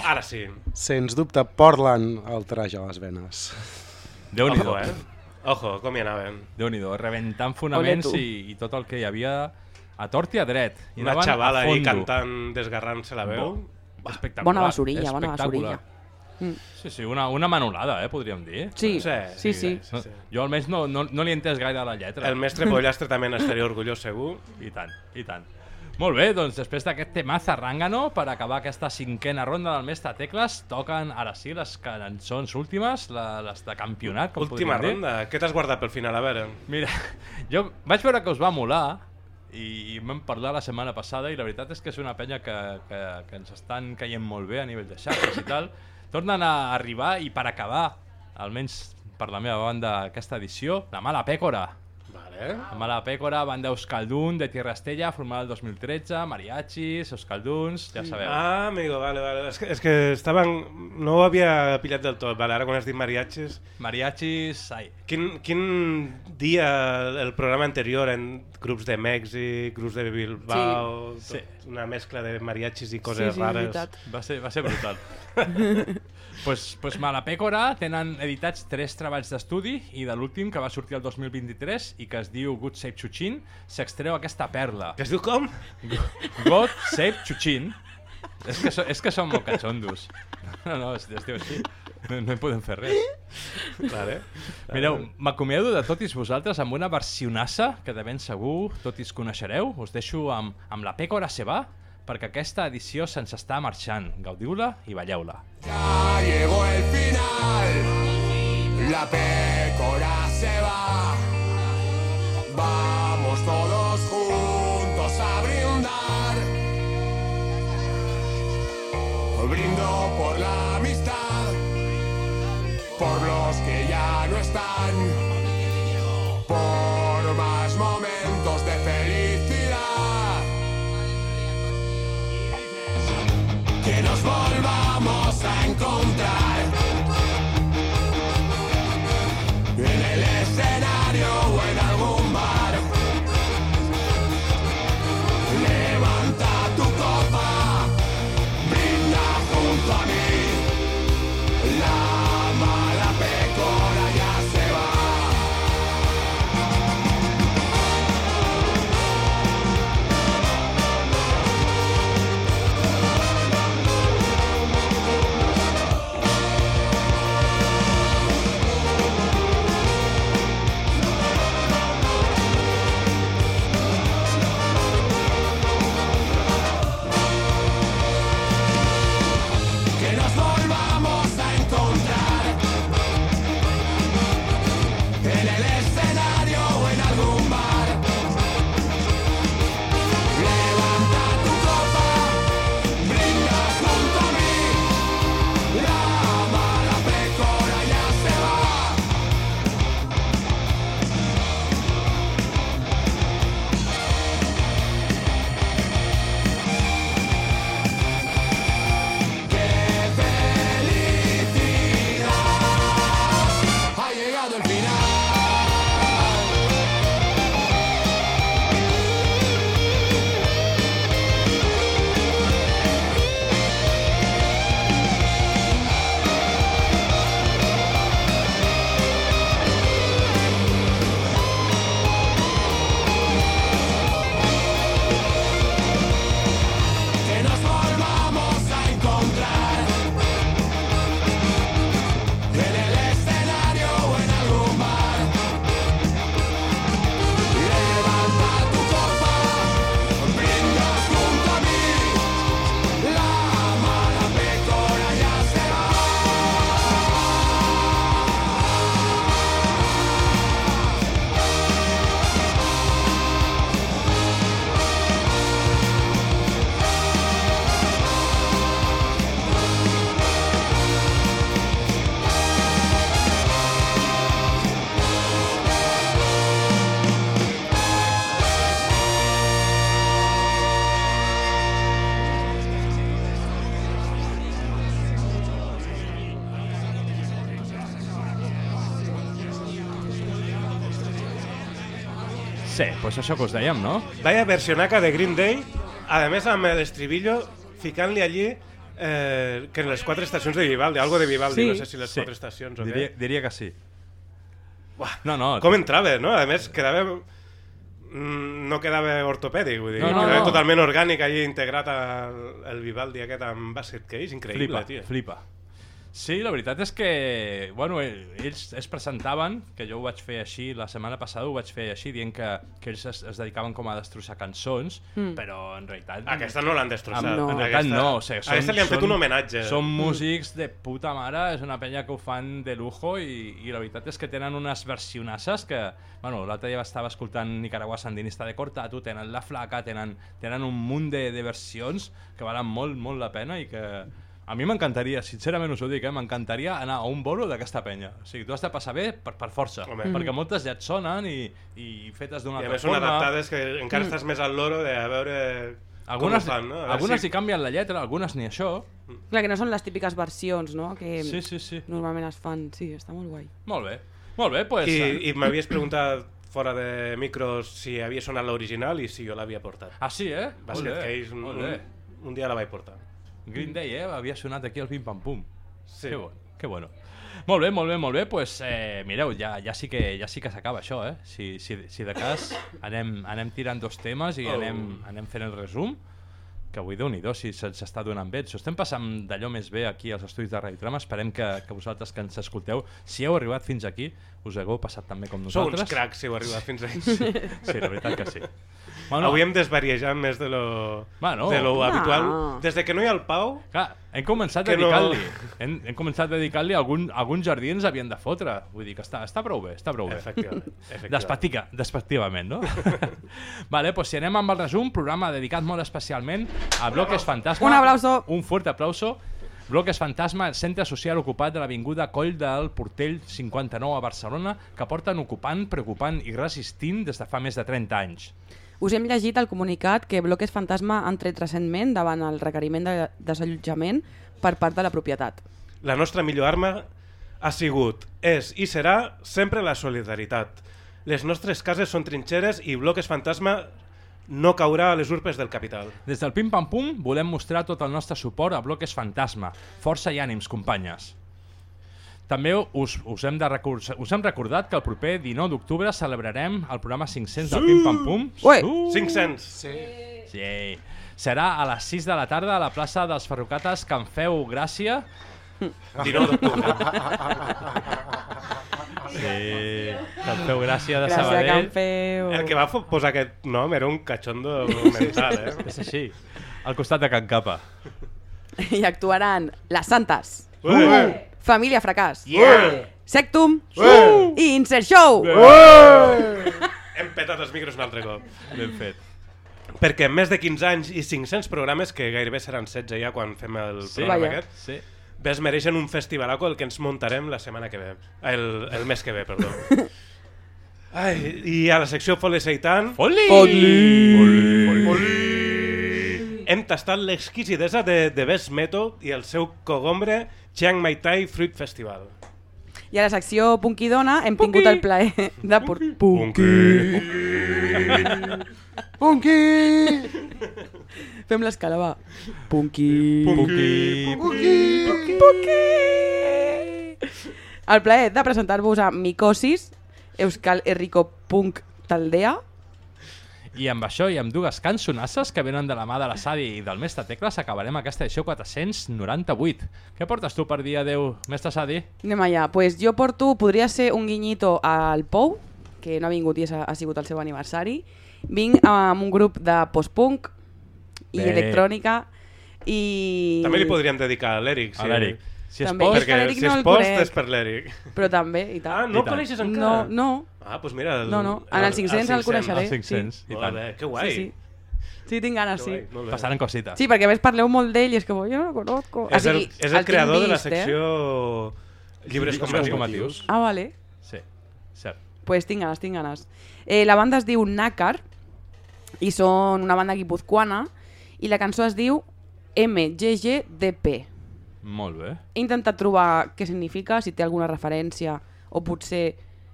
Ara sí. Sens dubte, Portland el traix a les venes. Déu-n'hi-do. Ojo, com hi anaven. Déu-n'hi-do, rebentant fonaments i tot el que hi havia a tort i a dret. I una anaven xavala a fondo. ahí cantant, desgarrant-se la veu. Espectacular. Bona basurilla, bona basurilla. Sí, una manolada, podríem dir. Sí. Jo almenys no li he entès gaire la lletra. El mestre Pollastre també n'estaria orgullós, segur. I tant. Molt bé, doncs després d'aquest tema zarrangano, per acabar aquesta 5a ronda del Mestre Tecles, toquen ara sí les cançons últimes, les de campionat, com Última podríem dir. ronda? Què t'has guardat pel final? A veure. Mira, jo vaig veure que us va molar i vam parlar la setmana passada i la veritat és que és una penya que ens estan caient molt bé a nivell de xarxes i tal. Tornen a arribar i per acabar, almenys per la meva banda, aquesta edició, la Mala Pècora. La Mala Pècora, banda Euskaldun de Tierra Estella, formada el 2013, mariachis, euskalduns, ja sabeu. Ah, amigo, vale. És que estaven... No ho havia pillat del tot, vale, ara quan has dit mariachis... Mariachis, ai. Quin dia el programa anterior en grups de Mèxic, grups de Bilbao, una mescla de mariachis i coses rares. Va ser brutal. Pues Mala Pècora tenen editats 3 treballs d'estudi i de l'últim, que va sortir el 2023 i que es diu God Save Chuchin, s'extreu aquesta perla. Que es diu com? God Save Chuchin. És que són molt catxondos. No, es diu així. No hi podem fer res. Mireu, m'acomiado de tots vosaltres amb una versionassa que de ben segur tots coneixereu. Us deixo amb La Pècora se va, perquè aquesta edició se'ns està marxant. Gaudiu-la i balleu-la. Ya llegó el final, la Pècora se va. Vamos todos juntos a brindar. Brindo por la amistad, por los que ya no están, por más momentos de felicidad. Que nos volvamos a encontrar en el escenario o en algún bar. Levanta tu copa, brinda junto a mí. La Mala Pècora ya se va. Que nos volvamos a encontrar en el escenario o en algún bar. Levanta tu copa, brinda junto a mí. La Mala Pècora ya se va. ¡Qué felicidad! Ha llegado el final. Que nos volvamos a encontrar en el escenario o en algún bar. Levanta tu copa, brinda junto a mí. La Mala Pècora ya se va. Sí, pues això que us dèiem, no? Vaya versionaca de Green Day, a més amb l'estribillo ficant-li allí que en les 4 estacions de Vivaldi, algo de Vivaldi, no sé si les 4 estacions o què. Diria que sí. Com entrava, no? A més, no quedava ortopèdic, vull dir, quedava totalment orgànic allà integrat al Vivaldi aquest amb Basket Case, increïble, tio. Flipa. Sí, la veritat és que ells es presentaven, que jo ho vaig fer així, la setmana passada ho vaig fer així, dient que ells es dedicaven com a destrossar cançons, però en realitat... Aquesta no l'han destrossat. En realitat no. Aquesta li han fet un homenatge. Són músics de puta mare, és una penya que ho fan de lujo i la veritat és que tenen unes versionasses que... L'altre dia estava escoltant Nicaragua Sandinista de Cortatu, tenen La Flaca, tenen un munt de versions que valen molt, molt la pena i que... A mi m'encantaria, sincerament us ho dic, m'encantaria anar a un bolo d'aquesta penya. O sigui, tu has de passar bé per força, perquè moltes ja et sonen i fetes d'una altra forma. I a més són adaptades que encara estàs més al loro de a veure com ho fan, no? Algunes hi canvien la lletra, algunes ni això. Clar, que no són les típiques versions, no? Que sí. Normalment es fan. Sí, està molt guai. Molt bé, pues... I m'havies preguntat fora de micros si havia sonat l'original i si jo l'havia portat. Ah, sí, eh? Basket Case, un dia la vaig portar. Green Day, havia sonat aquí al Pim Pam Pum. Sí. Que bueno. Molt bé, pues mireu, ja sí que s'acaba això, eh? Si de cas anem tirant 2 temes i anem fent el resum, que avui Déu-n'hi-do si se'ns està donant bé. S'ho estem passant d'allò més bé aquí als estudis de Radio Trama. Esperem que vosaltres que ens escolteu, si heu arribat fins aquí, us hagueu passat també com nosaltres. Sou uns cracs si heu arribat fins aquí. Sí, la veritat que sí. Avui hem desvariejat més de lo habitual. Des de que no hi ha el Pau... Clar, hem començat a dedicar-li alguns jardins havien de fotre. Vull dir que està prou bé, Efectivament. Despectivament, no? Vale, pues si anem amb el resum, programa dedicat molt especialment a Bloques Fantasma. Un aplauso. Un fuerte aplauso. Bloques Fantasma, centre social ocupat de l'avinguda Coll del Portell 59 a Barcelona, que porten ocupant, preocupant i resistint des de fa més de 30 anys. Us hem llegit el comunicat que Bloques Fantasma han tret recentment davant el requeriment de desallotjament per part de la propietat. La nostra millor arma ha sigut, és i serà sempre la solidaritat. Les nostres cases són trinxeres i Bloques Fantasma no caurà a les urpes del capital. Des del Pim Pam Pum volem mostrar tot el nostre suport a Bloques Fantasma. Força i ànims, companyes. També us hem recordat que el proper 19 d'octubre celebrarem el programa 500 del Pim Pam Pum. 500! Sí. Serà a les 6 de la tarda a la plaça dels Ferrocates Can Feu Gràcia. 19 d'octubre. Sí, Can Feu Gràcia de Sabadell. Can Feu. El que va posar aquest nom era un cachondo mental, eh? És així, al costat de Can Capa. I actuaran Les Santes. Família Fracàs, Sectum i Insert Show. Hem petat els micros un altre cop. Ben fet. Perquè en més de 15 anys i 500 programes, que gairebé seran 16 ja quan fem el programa aquest, es mereixen un festivalaco el que ens muntarem la setmana que ve. El mes que ve, perdó. I a la secció Foli Seitan... Hem tastat l'exquisidesa de Best Method i el seu cogombre Chiang Mai Thai Fruit Festival. I a la secció Punky Dona hem tingut el plaer de Punky! Fem l'escala, va. Punky! El plaer de presentar-vos a Micosis, Euskal Herriko Punk Taldea. I amb això i amb 2 cançonasses que venen de la mà de la Sadi i del mestre Tecles acabarem aquesta edició 498. Què portes tu per dia 10, mestre Sadi? Anem allà. Pues jo porto, podria ser un guinyito al Pou, que no ha vingut i ha sigut el seu aniversari. Vinc amb un grup de post-punk i electrònica i... També li podríem dedicar a l'Eric. A l'Eric. Si és post, perquè si és post és per l'Eric. Però també, i tant. Ah, no el coneixes encara? No. Ah, doncs mira... No. En el 500 el coneixeré. El 500, i tant. Que guai. Sí, tinc ganes, sí. Passaran cosites. Sí, perquè a més parleu molt d'ell i és que jo no lo conozco. És el creador de la secció Llibres Combatius. Ah, vale. Sí, cert. Pues tinc ganes. La banda es diu Nácar i són una banda guipuzcoana i la cançó es diu MGGDP. Molt bé. He intentat trobar què significa, si té alguna referència o potser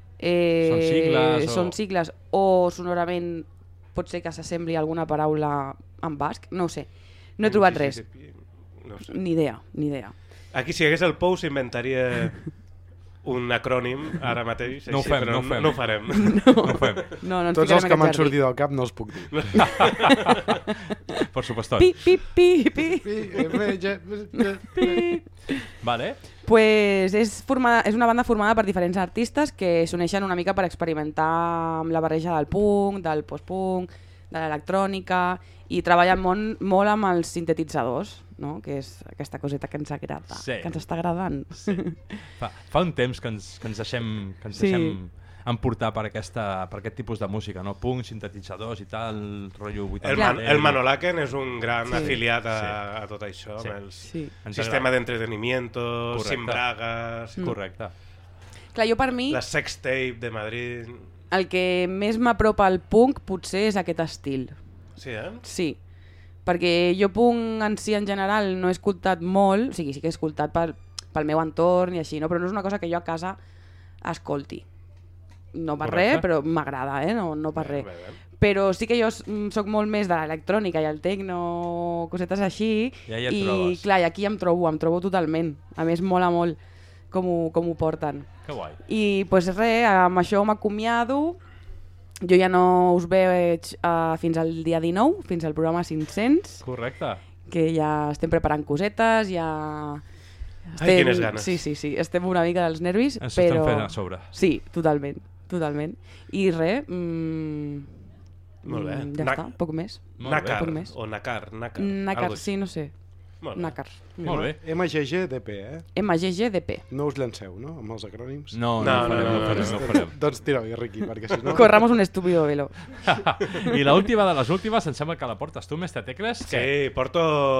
són sigles o sonorament pot ser que s'assembli a alguna paraula en basc, no ho sé. No he trobat res. No sé. Ni idea. Aquí, si hi hagués el Pou, s'inventaria un acrònim ara mateix. No ho fem, no ho fem. No ho farem. No, Tots els que m'han sortit del cap no els puc dir. Per supuesto. Pi. Vale. Pues és una banda formada per diferents artistes que s'uneixen una mica per experimentar amb la barreja del punk, del post-punk, de l'electrònica, i treballen molt amb els sintetitzadors, no? Que és aquesta coseta que ens agrada, que ens està agradant. Sí. Fa un temps que ens deixem emportar per aquest tipus de música, no? Punk, sintetitzadors i tal, rotllo 80. El Manolaken és un gran afiliat a tot això, amb el sistema d'entretenimiento, Sin Bragas... Correcte. Clar, jo per mi... La Sex Tape de Madrid... El que més m'apropa al punk potser és aquest estil. Sí, Sí, perquè jo punk en si en general no he escoltat molt, o sigui, sí que he escoltat pel meu entorn i així, no? Però no és una cosa que jo a casa escolti. No per res, però m'agrada, no per res. Però sí que jo soc molt més de l'electrònica i el tecno, cosetes així, i clar, i aquí em trobo totalment. A més, mola molt com ho porten. Que guai. I pues res, amb això m'acomiado. Jo ja no us veig fins al dia 19, fins al programa 500. Correcte. Que ja estem preparant cosetes, ja... Ai, quines ganes. Sí, estem una mica dels nervis, Ens però... estem fent a sobre. Sí, totalment. I res... Molt bé. Ja està, poc més. Nakar o Nakar. Nakar, sí, no sé. Nakar. Molt bé. MGGDP, MGGDP. No us llanceu, no? Amb els acrònims? No ho farem. Doncs tira-hi, Riqui, perquè si no... Corramos un estúpido velo. I l'última de les últimes, em sembla que la portes tu, Mestre Tecles. Sí, porto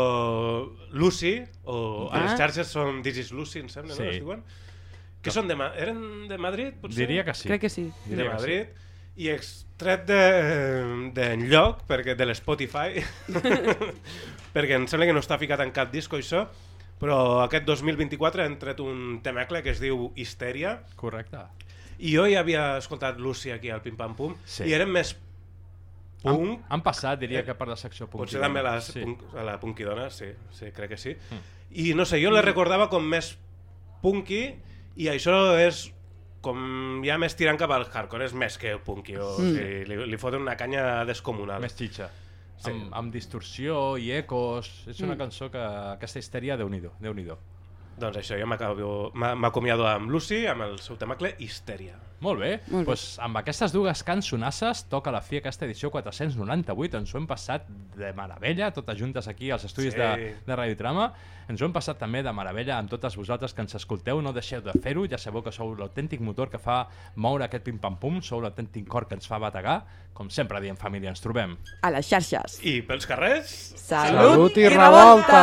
Lucy, o a les xarxes són This is Lucy, em sembla, no? Es diuen? Que són eren de Madrid, potser? Diria que sí. Crec que sí. De Madrid. I extret d'enlloc, de l'Spotify, perquè em sembla que no està ficat en cap disco això, però aquest 2024 han tret un temacle que es diu Histèria. Correcte. I jo ja havia escoltat Lucy aquí al Pim Pam Pum, i eren més punk. Han passat, diria que per la secció punkidona. Potser també a la punkidona, sí, crec que sí. I no sé, jo la recordava com més punky, i això és com ja més tirant cap al hardcore, és més que punky, o sigui, li foten una canya descomunal. Més xitxa. Sí. Amb distorsió i ecos. És una cançó que aquesta histèria, Déu-n'hi-do. Doncs això, jo m'acomiado amb Lucy, amb el seu temacle Histèria. Molt bé. Pues amb aquestes dues cançonasses toca la fi aquesta edició 498. Ens ho hem passat de meravella, totes juntes aquí als estudis de Radiotrama. Ens ho hem passat també de meravella amb totes vosaltres que ens escolteu. No deixeu de fer-ho, ja sabeu que sou l'autèntic motor que fa moure aquest pim-pam-pum, sou l'autèntic cor que ens fa bategar. Com sempre diem, família, ens trobem a les xarxes. I pels carrers, salut i revolta!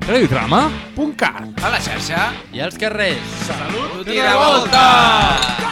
Radiotrama.cat. A la xarxa i als carrers. Salut i revolta!